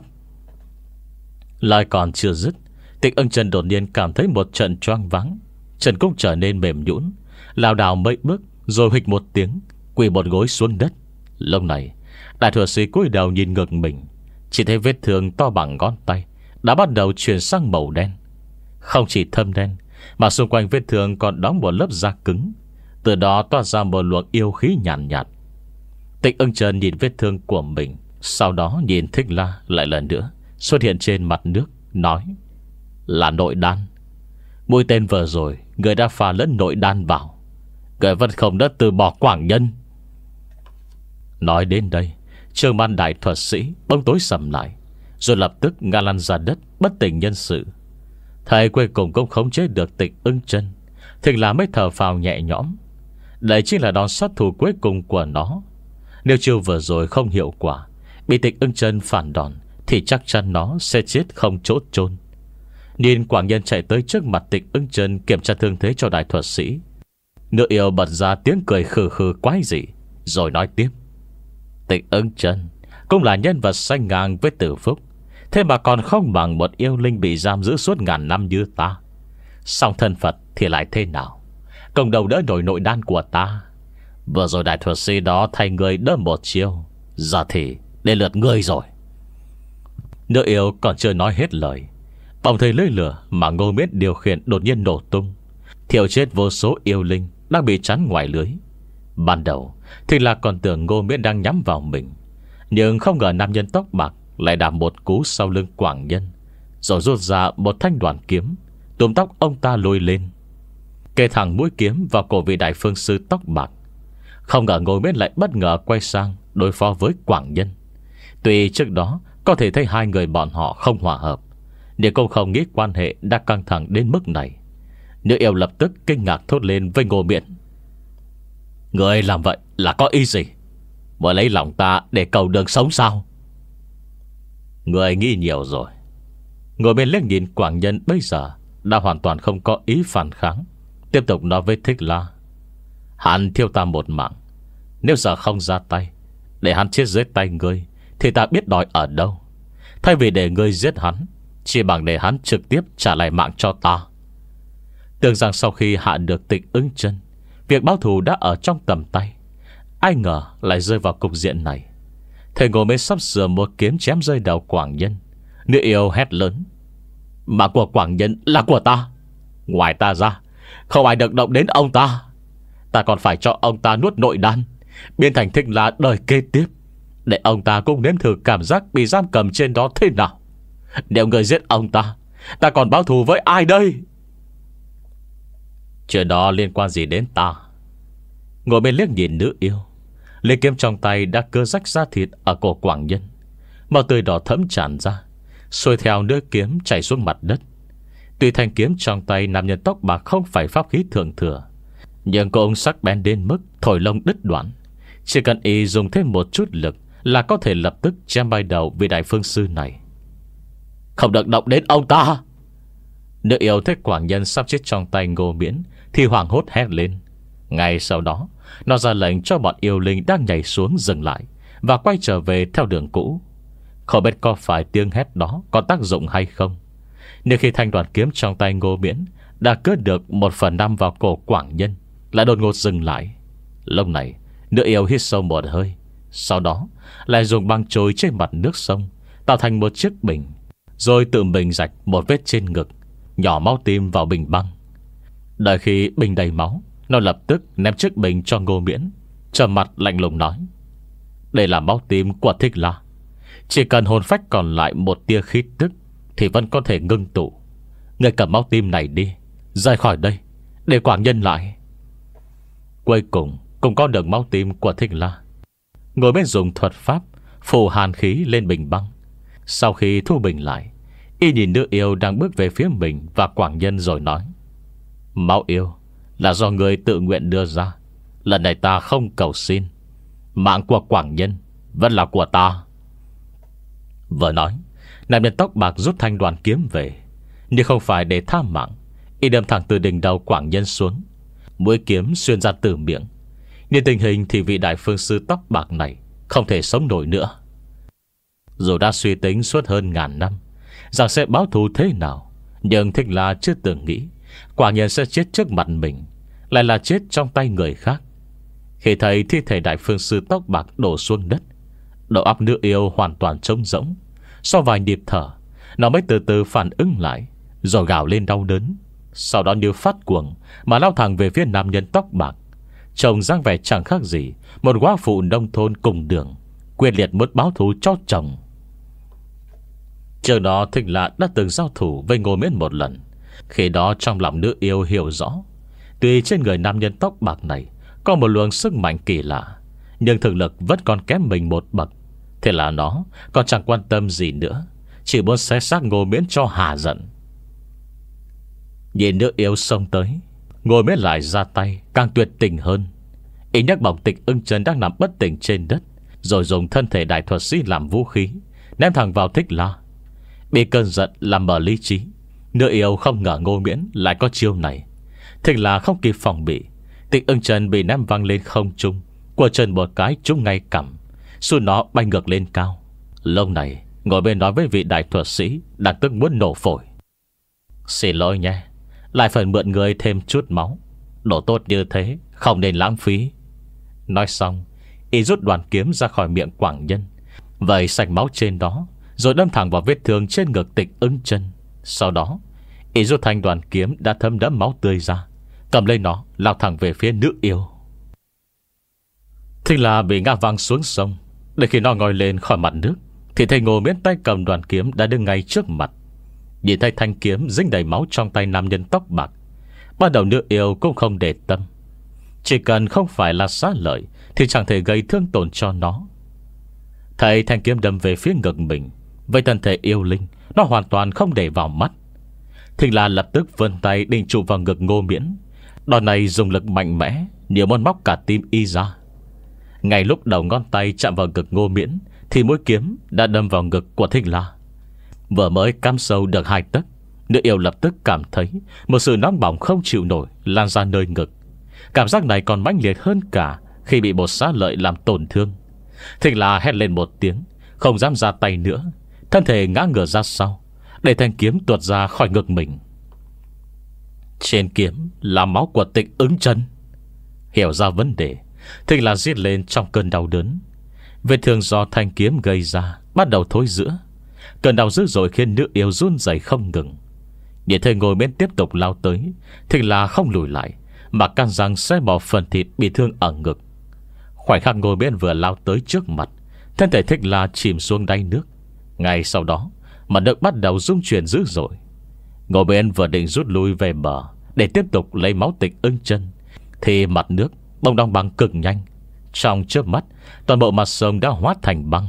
Lời còn chưa dứt, Tịch Ưng Chân đột nhiên cảm thấy một trận choáng váng, chân cũng trở nên mềm nhũn, lảo đảo mấy bước, rồi hịch một tiếng quỳ một gối xuống đất. Lúc này đại thuật sĩ cúi đầu nhìn ngực mình, chỉ thấy vết thương to bằng ngón tay đã bắt đầu chuyển sang màu đen. Không chỉ thâm đen, mà xung quanh vết thương còn đóng một lớp da cứng, từ đó toát ra một luồng yêu khí nhàn nhạt, nhạt. Tịch Ưng Chân nhìn vết thương của mình, sau đó nhìn Thích La lại lần nữa xuất hiện trên mặt nước, nói: là nội đan. Mũi tên vừa rồi người đã pha lẫn nội đan vào, người vẫn không đã từ bỏ Quảng Nhân. Nói đến đây, trương man đại thuật sĩ bỗng tối sầm lại, rồi lập tức ngã lăn ra đất bất tỉnh nhân sự. Thầy cuối cùng cũng khống chế được Tịch Ưng Chân, Thích La mới thở phào nhẹ nhõm. Đây chính là đòn sát thủ cuối cùng của nó. Nếu chiêu vừa rồi không hiệu quả, bị Tịch Ưng Chân phản đòn, thì chắc chắn nó sẽ chết không chỗ chôn. Nhìn Quảng Nhân chạy tới trước mặt Tịch Ưng Chân kiểm tra thương thế cho đại thuật sĩ, nữ yêu bật ra tiếng cười khừ khừ quái dị, rồi nói tiếp: Tịch Ưng Chân cũng là nhân vật sánh ngang với Tử Phúc, thế mà còn không bằng một yêu linh bị giam giữ suốt ngàn năm như ta. Song thân Phật thì lại thế nào, công đầu đỡ nổi nội đan của ta. Vừa rồi đại thuật sĩ đó thay người đỡ một chiêu, giờ thì đến lượt ngươi rồi. Nữ yêu còn chưa nói hết lời, bỗng thấy lưỡi lửa mà Ngô Miễn điều khiển đột nhiên nổ tung, thiêu chết vô số yêu linh đang bị chắn ngoài lưới. Ban đầu thì là còn tưởng Ngô Miễn đang nhắm vào mình, nhưng không ngờ nam nhân tóc bạc lại đạp một cú sau lưng Quảng Nhân, rồi rút ra một thanh đoàn kiếm, túm tóc ông ta lôi lên, kề thẳng mũi kiếm vào cổ vị đại phương sư tóc bạc. Không ngờ Ngô Miễn lại bất ngờ quay sang đối phó với Quảng Nhân. Tuy trước đó có thể thấy hai người bọn họ không hòa hợp, nhưng cũng không nghĩ quan hệ đã căng thẳng đến mức này. Nữ yêu lập tức kinh ngạc thốt lên với Ngô Miễn: người làm vậy là có ý gì? Muốn lấy lòng ta để cầu đường sống sao? Người nghĩ nhiều rồi. Ngồi bên liếc nhìn Quảng Nhân bây giờ đã hoàn toàn không có ý phản kháng, tiếp tục nói với Thích La: hắn thiêu ta một mạng, nếu giờ không ra tay để hắn chết dưới tay ngươi, thì ta biết đòi ở đâu. Thay vì để ngươi giết hắn, chỉ bằng để hắn trực tiếp trả lại mạng cho ta. Tưởng rằng sau khi hạ được Tịch Ưng Chân, việc báo thù đã ở trong tầm tay, ai ngờ lại rơi vào cục diện này. Thầy Ngô mới sắp sửa một kiếm chém rơi đầu Quảng Nhân, nữ yêu hét lớn: mạng của Quảng Nhân là của ta, ngoài ta ra không ai được động đến ông ta. Ta còn phải cho ông ta nuốt nội đan, biến thành Thích La đời kế tiếp, để ông ta cũng nếm thử cảm giác bị giam cầm trên đó thế nào. Nếu người giết ông ta, ta còn báo thù với ai đây? Chuyện đó liên quan gì đến ta? Ngồi bên liếc nhìn nữ yêu, lấy kiếm trong tay đã cưa rách da thịt ở cổ Quảng Nhân, màu tươi đỏ thẫm tràn ra, xuôi theo lưỡi kiếm chảy xuống mặt đất. Tuy thanh kiếm trong tay nam nhân tóc bạc không phải pháp khí thượng thừa, nhưng cũng sắc bén đến mức thổi lông đứt đoạn. Chỉ cần y dùng thêm một chút lực là có thể lập tức chém bay đầu vị đại phương sư này. Không được động đến ông ta! Nữ yêu thấy Quảng Nhân sắp chết trong tay Ngô Miễn thì hoảng hốt hét lên. Ngay sau đó, nó ra lệnh cho bọn yêu linh đang nhảy xuống dừng lại và quay trở về theo đường cũ. Không biết có phải tiếng hét đó có tác dụng hay không, nhưng khi thanh đoàn kiếm trong tay Ngô Miễn đã cướp được một phần năm vào cổ Quảng Nhân, lại đột ngột dừng lại. Lúc này nữ yêu hít sâu một hơi, sau đó lại dùng băng trôi trên mặt nước sông tạo thành một chiếc bình, rồi tự mình rạch một vết trên ngực, nhỏ máu tim vào bình băng. Đợi khi bình đầy máu, nó lập tức ném chiếc bình cho Ngô Miễn, trầm mặt lạnh lùng nói: Đây là máu tím của Thích La. Chỉ cần hồn phách còn lại một tia khí tức thì vẫn có thể ngưng tụ. Người cầm máu tím này đi, rời khỏi đây, để Quảng Nhân lại. Cuối cùng cũng có được máu tím của Thích La. Ngồi bên dùng thuật pháp phủ hàn khí lên bình băng. Sau khi thu bình lại, y nhìn nữ yêu đang bước về phía mình và Quảng Nhân rồi nói: Máu yêu là do người tự nguyện đưa ra. Lần này ta không cầu xin. Mạng của Quảng Nhân vẫn là của ta. Vừa nói, nam nhân tóc bạc rút thanh đoàn kiếm về, nhưng không phải để tha mạng. Y đâm thẳng từ đỉnh đầu Quảng Nhân xuống, mũi kiếm xuyên ra từ miệng. Nhìn tình hình thì vị đại phương sư tóc bạc này không thể sống nổi nữa. Dù đã suy tính suốt hơn ngàn năm rằng sẽ báo thù thế nào, nhưng Thích La chưa từng nghĩ Quảng Nhân sẽ chết trước mặt mình, lại là chết trong tay người khác. Khi thấy thi thể đại phương sư tóc bạc đổ xuống đất, đầu óc nữ yêu hoàn toàn trống rỗng. Sau vài nhịp thở, nó mới từ từ phản ứng lại, rồi gào lên đau đớn. Sau đó như phát cuồng mà lao thẳng về phía nam nhân tóc bạc. Trông dáng vẻ chẳng khác gì một góa phụ nông thôn cùng đường, quyết liệt muốn báo thù cho chồng. Trước đó Thích La đã từng giao thủ với Ngô Miễn một lần. Khi đó trong lòng nữ yêu hiểu rõ, tuy trên người nam nhân tóc bạc này có một luồng sức mạnh kỳ lạ, nhưng thực lực vẫn còn kém mình một bậc. Thế là nó còn chẳng quan tâm gì nữa, chỉ muốn xé xác Ngô Miễn cho hà giận. Nhìn nữ yêu xông tới, Ngô Miễn lại ra tay càng tuyệt tình hơn. Y nhấc bổng Tịch Ưng Chân đang nằm bất tỉnh trên đất, rồi dùng thân thể đại thuật sĩ làm vũ khí, ném thẳng vào Thích La. Bị cơn giận làm mở lý trí, nữ yêu không ngờ Ngô Miễn lại có chiêu này. Thích La không kịp phòng bị, Tịch Ưng Chân bị ném văng lên không trung, của chân một cái trúng ngay cằm, xui nó bay ngược lên cao. Lúc này ngồi bên nói với vị đại thuật sĩ đang tức muốn nổ phổi: Xin lỗi nhé, lại phải mượn người thêm chút máu. Đồ tốt như thế không nên lãng phí. Nói xong, y rút đoàn kiếm ra khỏi miệng Quảng Nhân, vẩy sạch máu trên đó, rồi đâm thẳng vào vết thương trên ngực Tịch Ưng Chân. Sau đó y rút thanh đoàn kiếm đã thấm đẫm máu tươi ra, cầm lên nó lao thẳng về phía nữ yêu. Thích La bị ngã văng xuống sông. Để khi nó ngồi lên khỏi mặt nước thì thấy Ngô Miễn tay cầm đoàn kiếm đã đứng ngay trước mặt. Nhìn thấy thanh kiếm dính đầy máu trong tay nam nhân tóc bạc, ban đầu nữ yêu cũng không để tâm. Chỉ cần không phải là xá lợi thì chẳng thể gây thương tổn cho nó. Thấy thanh kiếm đâm về phía ngực mình, với thân thể yêu linh, nó hoàn toàn không để vào mắt. Thích La lập tức vươn tay định chụp vào ngực Ngô Miễn. Đòn này dùng lực mạnh mẽ, nhiều muốn móc cả tim y ra. Ngay lúc đầu ngón tay chạm vào ngực Ngô Miễn thì mũi kiếm đã đâm vào ngực của Thích La. Vừa mới cắm sâu được hai tấc, nữ yêu lập tức cảm thấy một sự nóng bỏng không chịu nổi lan ra nơi ngực. Cảm giác này còn mãnh liệt hơn cả khi bị bột xá lợi làm tổn thương. Thích La hét lên một tiếng, không dám ra tay nữa, thân thể ngã ngửa ra sau, để thanh kiếm tuột ra khỏi ngực mình. Trên kiếm là máu của Tịch Ưng Chân. Hiểu ra vấn đề, Thích La giết lên trong cơn đau đớn. Vết thương do thanh kiếm gây ra bắt đầu thối rữa. Cơn đau dữ dội khiến nữ yêu run rẩy không ngừng. Nhìn thấy Ngô Miễn tiếp tục lao tới, Thích La không lùi lại, mà căng răng xé bỏ phần thịt bị thương ở ngực. Khoảnh khắc Ngô Miễn vừa lao tới trước mặt, thân thể Thích La chìm xuống đáy nước. Ngay sau đó, mặt nước bắt đầu rung chuyển dữ dội. Ngô Miễn vừa định rút lui về bờ để tiếp tục lấy máu Tịch Ưng Chân, thì mặt nước bỗng đong băng cực nhanh. Trong chớp mắt, toàn bộ mặt sông đã hóa thành băng.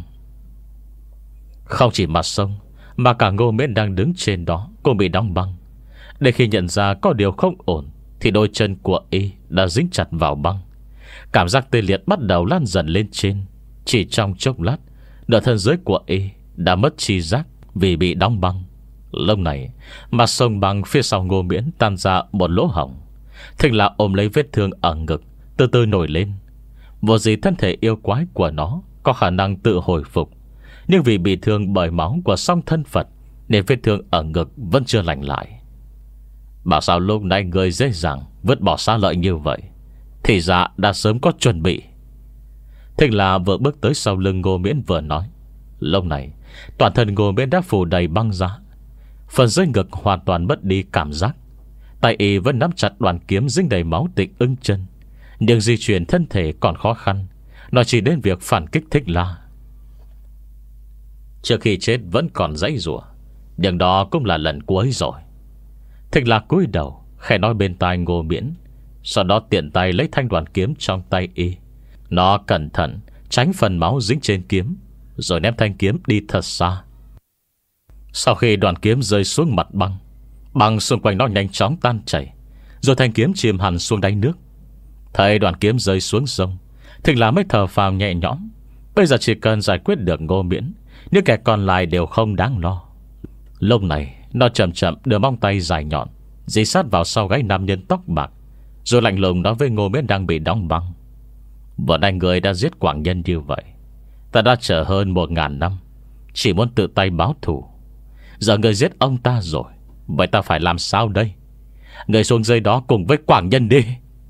Không chỉ mặt sông, mà cả Ngô Miễn đang đứng trên đó cũng bị đóng băng. Để khi nhận ra có điều không ổn thì đôi chân của y đã dính chặt vào băng. Cảm giác tê liệt bắt đầu lan dần lên trên. Chỉ trong chốc lát, nửa thân dưới của y đã mất tri giác vì bị đóng băng. Lúc này, mặt sông băng phía sau Ngô Miễn tan ra một lỗ hổng. Thích La ôm lấy vết thương ở ngực, từ từ nổi lên. Vô gì thân thể yêu quái của nó có khả năng tự hồi phục, nhưng vì bị thương bởi máu của song thân Phật nên vết thương ở ngực vẫn chưa lành lại. Bảo sao lúc nãy người dễ dàng vứt bỏ xá lợi như vậy, thì ra đã sớm có chuẩn bị. Thích La vừa bước tới sau lưng Ngô Miễn vừa nói. Lúc này toàn thân Ngô Miễn đã phủ đầy băng giá, phần dưới ngực hoàn toàn mất đi cảm giác. Tay y vẫn nắm chặt đoàn kiếm dính đầy máu Tịch Ưng Chân, nhưng di chuyển thân thể còn khó khăn. Nó chỉ đến việc phản kích Thích La. Trước khi chết vẫn còn giãy giụa, nhưng đó cũng là lần cuối rồi. Thích La cúi đầu khẽ nói bên tai Ngô Miễn, sau đó tiện tay lấy thanh đoàn kiếm trong tay y. Nó cẩn thận tránh phần máu dính trên kiếm, rồi ném thanh kiếm đi thật xa. Sau khi đoàn kiếm rơi xuống mặt băng, băng xung quanh nó nhanh chóng tan chảy, rồi thanh kiếm chìm hẳn xuống đáy nước. Thấy đoàn kiếm rơi xuống sông, Thích La mới thở phào nhẹ nhõm. Bây giờ chỉ cần giải quyết được Ngô Miễn, những kẻ còn lại đều không đáng lo. Lúc này nó chậm chậm đưa móng tay dài nhọn dí sát vào sau gáy nam nhân tóc bạc, rồi lạnh lùng nói với Ngô Miễn đang bị đóng băng: "Bọn anh người đã giết Quảng Nhân như vậy, ta đã chờ hơn một ngàn năm, chỉ muốn tự tay báo thù. Giờ người giết ông ta rồi, vậy ta phải làm sao đây? Người xuống dưới đó cùng với Quảng Nhân đi."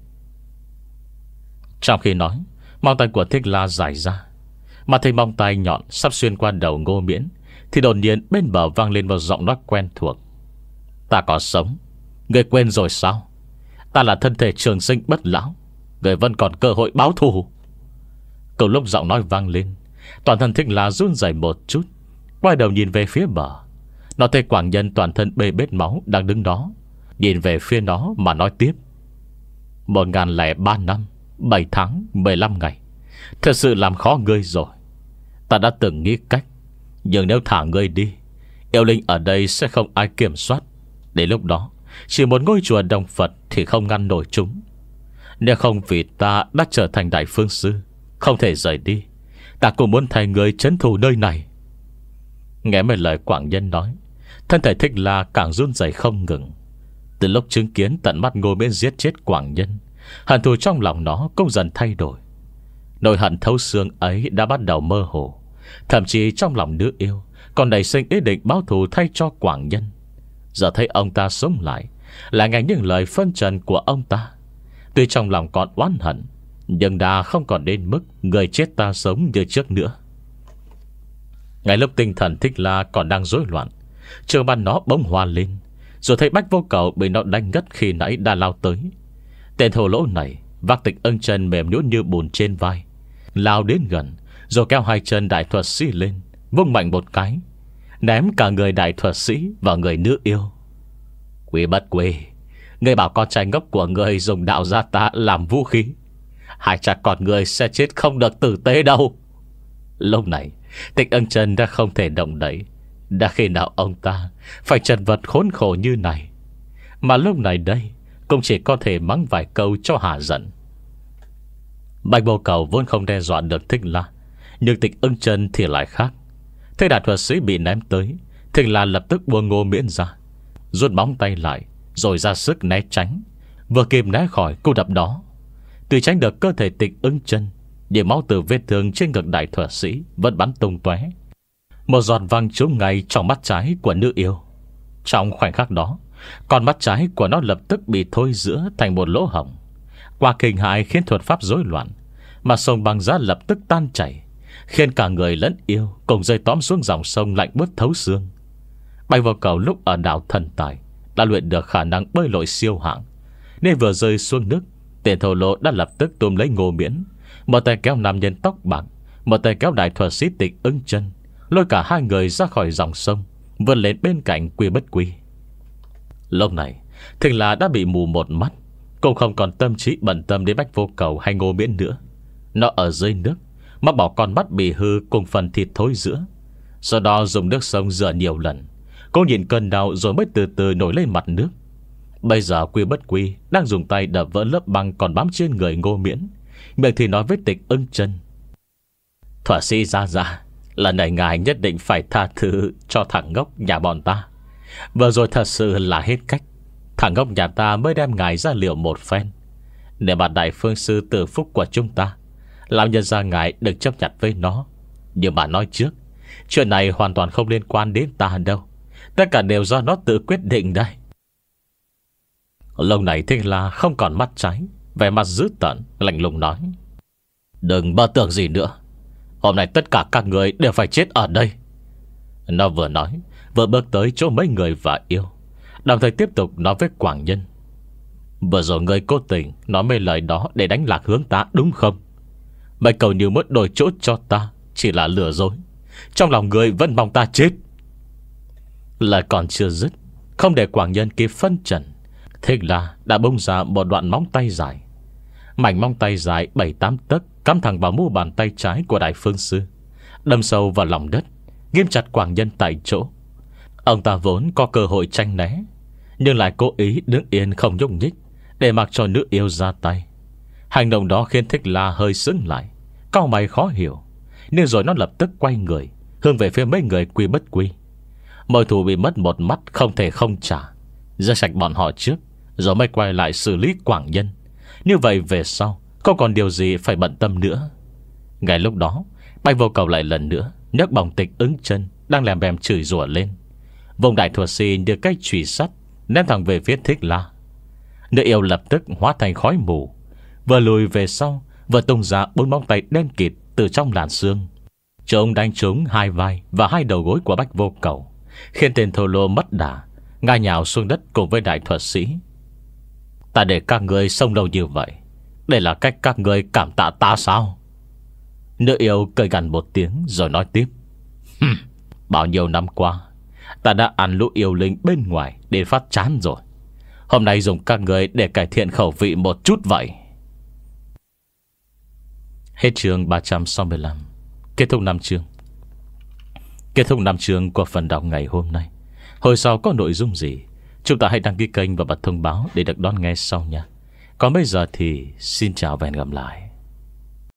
Trong khi nói, móng tay của Thích La dài ra, mà thấy móng tay nhọn sắp xuyên qua đầu Ngô Miễn, thì đột nhiên bên bờ vang lên một giọng nói quen thuộc: "Ta còn sống, người quên rồi sao? Ta là thân thể trường sinh bất lão, người vẫn còn cơ hội báo thù." Cùng lúc giọng nói vang lên, toàn thân Thích La run rẩy một chút, quay đầu nhìn về phía bờ. Nó thấy Quảng Nhân toàn thân bê bết máu đang đứng đó, nhìn về phía nó mà nói tiếp: Một ngàn lẻ ba năm, bảy tháng, mười lăm ngày, thật sự làm khó ngươi rồi. Ta đã từng nghĩ cách, nhưng nếu thả ngươi đi, yêu linh ở đây sẽ không ai kiểm soát. Đến lúc đó, chỉ một ngôi chùa Đồng Phật thì không ngăn nổi chúng. Nếu không vì ta đã trở thành đại phương sư, không thể rời đi, ta cũng muốn thay người trấn thủ nơi này. Nghe mấy lời Quảng Nhân nói, thân thể Thích La càng run rẩy không ngừng. Từ lúc chứng kiến tận mắt Ngô Miễn giết chết Quảng Nhân, hận thù trong lòng nó cũng dần thay đổi. Nỗi hận thấu xương ấy đã bắt đầu mơ hồ. Thậm chí trong lòng nữ yêu còn nảy sinh ý định báo thù thay cho Quảng Nhân. Giờ thấy ông ta sống lại, lại nghe những lời phân trần của ông ta. Tuy trong lòng còn oán hận, nhưng đã không còn đến mức người chết ta sống như trước nữa. Ngay lúc tinh thần Thích La còn đang rối loạn, trường ban nó bỗng hoa lên, rồi thấy Bách Vô Cầu bị nó đánh ngất khi nãy đã lao tới. Tên thổ lỗ này vác Tịch Ưng Chân mềm nhũn như bùn trên vai, lao đến gần, rồi kéo hai chân đại thuật sĩ lên, vung mạnh một cái, ném cả người đại thuật sĩ và người nữ yêu. Quý bất quý, ngươi bảo con trai ngốc của ngươi dùng đạo gia ta làm vũ khí, hai cha con ngươi sẽ chết không được tử tế đâu. Lúc này Tịch Ưng Chân đã không thể động đậy. Đã khi nào ông ta phải chật vật khốn khổ như này, mà lúc này đây cũng chỉ có thể mắng vài câu cho hạ giận. Bạch Vô Cầu vốn không đe dọa được Thích La, nhưng Tịch Ưng Chân thì lại khác. Thế đại thuật sĩ bị ném tới, Thích La lập tức buông Ngô Miễn ra, rút móng tay lại, rồi ra sức né tránh. Vừa kịp né khỏi cú đập đó, tuy tránh được cơ thể Tịch Ưng Chân, nhưng máu từ vết thương trên ngực đại thuật sĩ vẫn bắn tung tóe. Một giọt văng trúng ngay trong mắt trái của nữ yêu. Trong khoảnh khắc đó, con mắt trái của nó lập tức bị thôi giữa thành một lỗ hổng. Qua kinh hại khiến thuật pháp rối loạn, mà sông băng giá lập tức tan chảy, khiến cả người lẫn yêu cùng rơi tóm xuống dòng sông lạnh buốt thấu xương. Bạch Vô Cầu lúc ở đảo Thần Tài đã luyện được khả năng bơi lội siêu hạng, nên vừa rơi xuống nước, tên thổ lỗ đã lập tức túm lấy Ngô Miễn, một tay kéo nam nhân tóc bạc, một tay kéo đại thuật sĩ Tịch Ưng Chân, lôi cả hai người ra khỏi dòng sông, vươn lên bên cạnh Quy Bất Quy. Lúc này Thích La đã bị mù một mắt, cũng không còn tâm trí bận tâm đến Bách Vô Cầu hay Ngô Miễn nữa. Nó ở dưới nước, mắc bỏ con mắt bị hư cùng phần thịt thối giữa, sau đó dùng nước sông rửa nhiều lần. Cô nhìn cơn đau rồi mới từ từ nổi lên mặt nước. Bây giờ Quy Bất Quy đang dùng tay đập vỡ lớp băng còn bám trên người Ngô Miễn, miệng thì nói với Tịch Ưng Chân: Thuật sĩ ra ra, lần này ngài nhất định phải tha thứ cho thằng ngốc nhà bọn ta. Vừa rồi thật sự là hết cách, thằng ngốc nhà ta mới đem ngài ra liều một phen. Để mặt đại phương sư tử phúc của chúng ta, làm nhân ra ngài đừng chấp nhận với nó. Nhưng mà nói trước, chuyện này hoàn toàn không liên quan đến ta đâu, tất cả đều do nó tự quyết định đây. Lúc này Thích La không còn mắt trái, vẻ mặt dữ tợn lạnh lùng nói: Đừng mơ tưởng gì nữa, hôm nay tất cả các người đều phải chết ở đây. Nó vừa nói vừa bước tới chỗ mấy người và yêu, đồng thời tiếp tục nói với Quảng Nhân: Vừa rồi ngươi cố tình nói mấy lời đó để đánh lạc hướng ta đúng không? Mấy câu như mất đổi chỗ cho ta chỉ là lừa dối. Trong lòng ngươi vẫn mong ta chết. Lời còn chưa dứt, không để Quảng Nhân kịp phân trần, Thích La đã bông ra một đoạn móng tay dài. Mảnh móng tay dài bảy tám tấc cắm thẳng vào mu bàn tay trái của Đại Phương Sư, đâm sâu vào lòng đất, ghim chặt Quảng Nhân tại chỗ. Ông ta vốn có cơ hội tranh né, nhưng lại cố ý đứng yên không nhúc nhích để mặc cho nữ yêu ra tay. Hành động đó khiến Thích La hơi sững lại, cau mày khó hiểu. Nhưng rồi nó lập tức quay người hướng về phía mấy người Quy Bất Quy. Mọi thù bị mất một mắt không thể không trả, giết sạch bọn họ trước, rồi mới quay lại xử lý Quảng Nhân. Như vậy về sau không còn điều gì phải bận tâm nữa. Ngay lúc đó, Bạch Vô Cầu lại lần nữa nhấc bổng tịch ứng chân đang lèm bèm chửi rủa lên. Vùng đại thuật sĩ đưa cái chùy sắt ném thẳng về phía Thích La. Nữ yêu lập tức hóa thành khói mù, vừa lùi về sau, vừa tung ra bốn móng tay đen kịt từ trong làn xương. Chúng đánh trúng hai vai và hai đầu gối của Bạch Vô Cầu, khiến tên thô lô mất đà, ngã nhào xuống đất cùng với đại thuật sĩ. Ta để các người sống lâu như vậy, đây là cách các người cảm tạ ta sao? Nữ yêu cười gằn một tiếng rồi nói tiếp. Bao nhiêu năm qua, ta đã ăn lũ yêu linh bên ngoài đến phát chán rồi. Hôm nay dùng các người để cải thiện khẩu vị một chút vậy. Hết chương ba trăm sáu mươi lăm. Kết thúc năm chương. Kết thúc năm chương của phần đọc ngày hôm nay. Hồi sau có nội dung gì, chúng ta hãy đăng ký kênh và bật thông báo để được đón nghe sau nha. Còn bây giờ thì xin chào và hẹn gặp lại.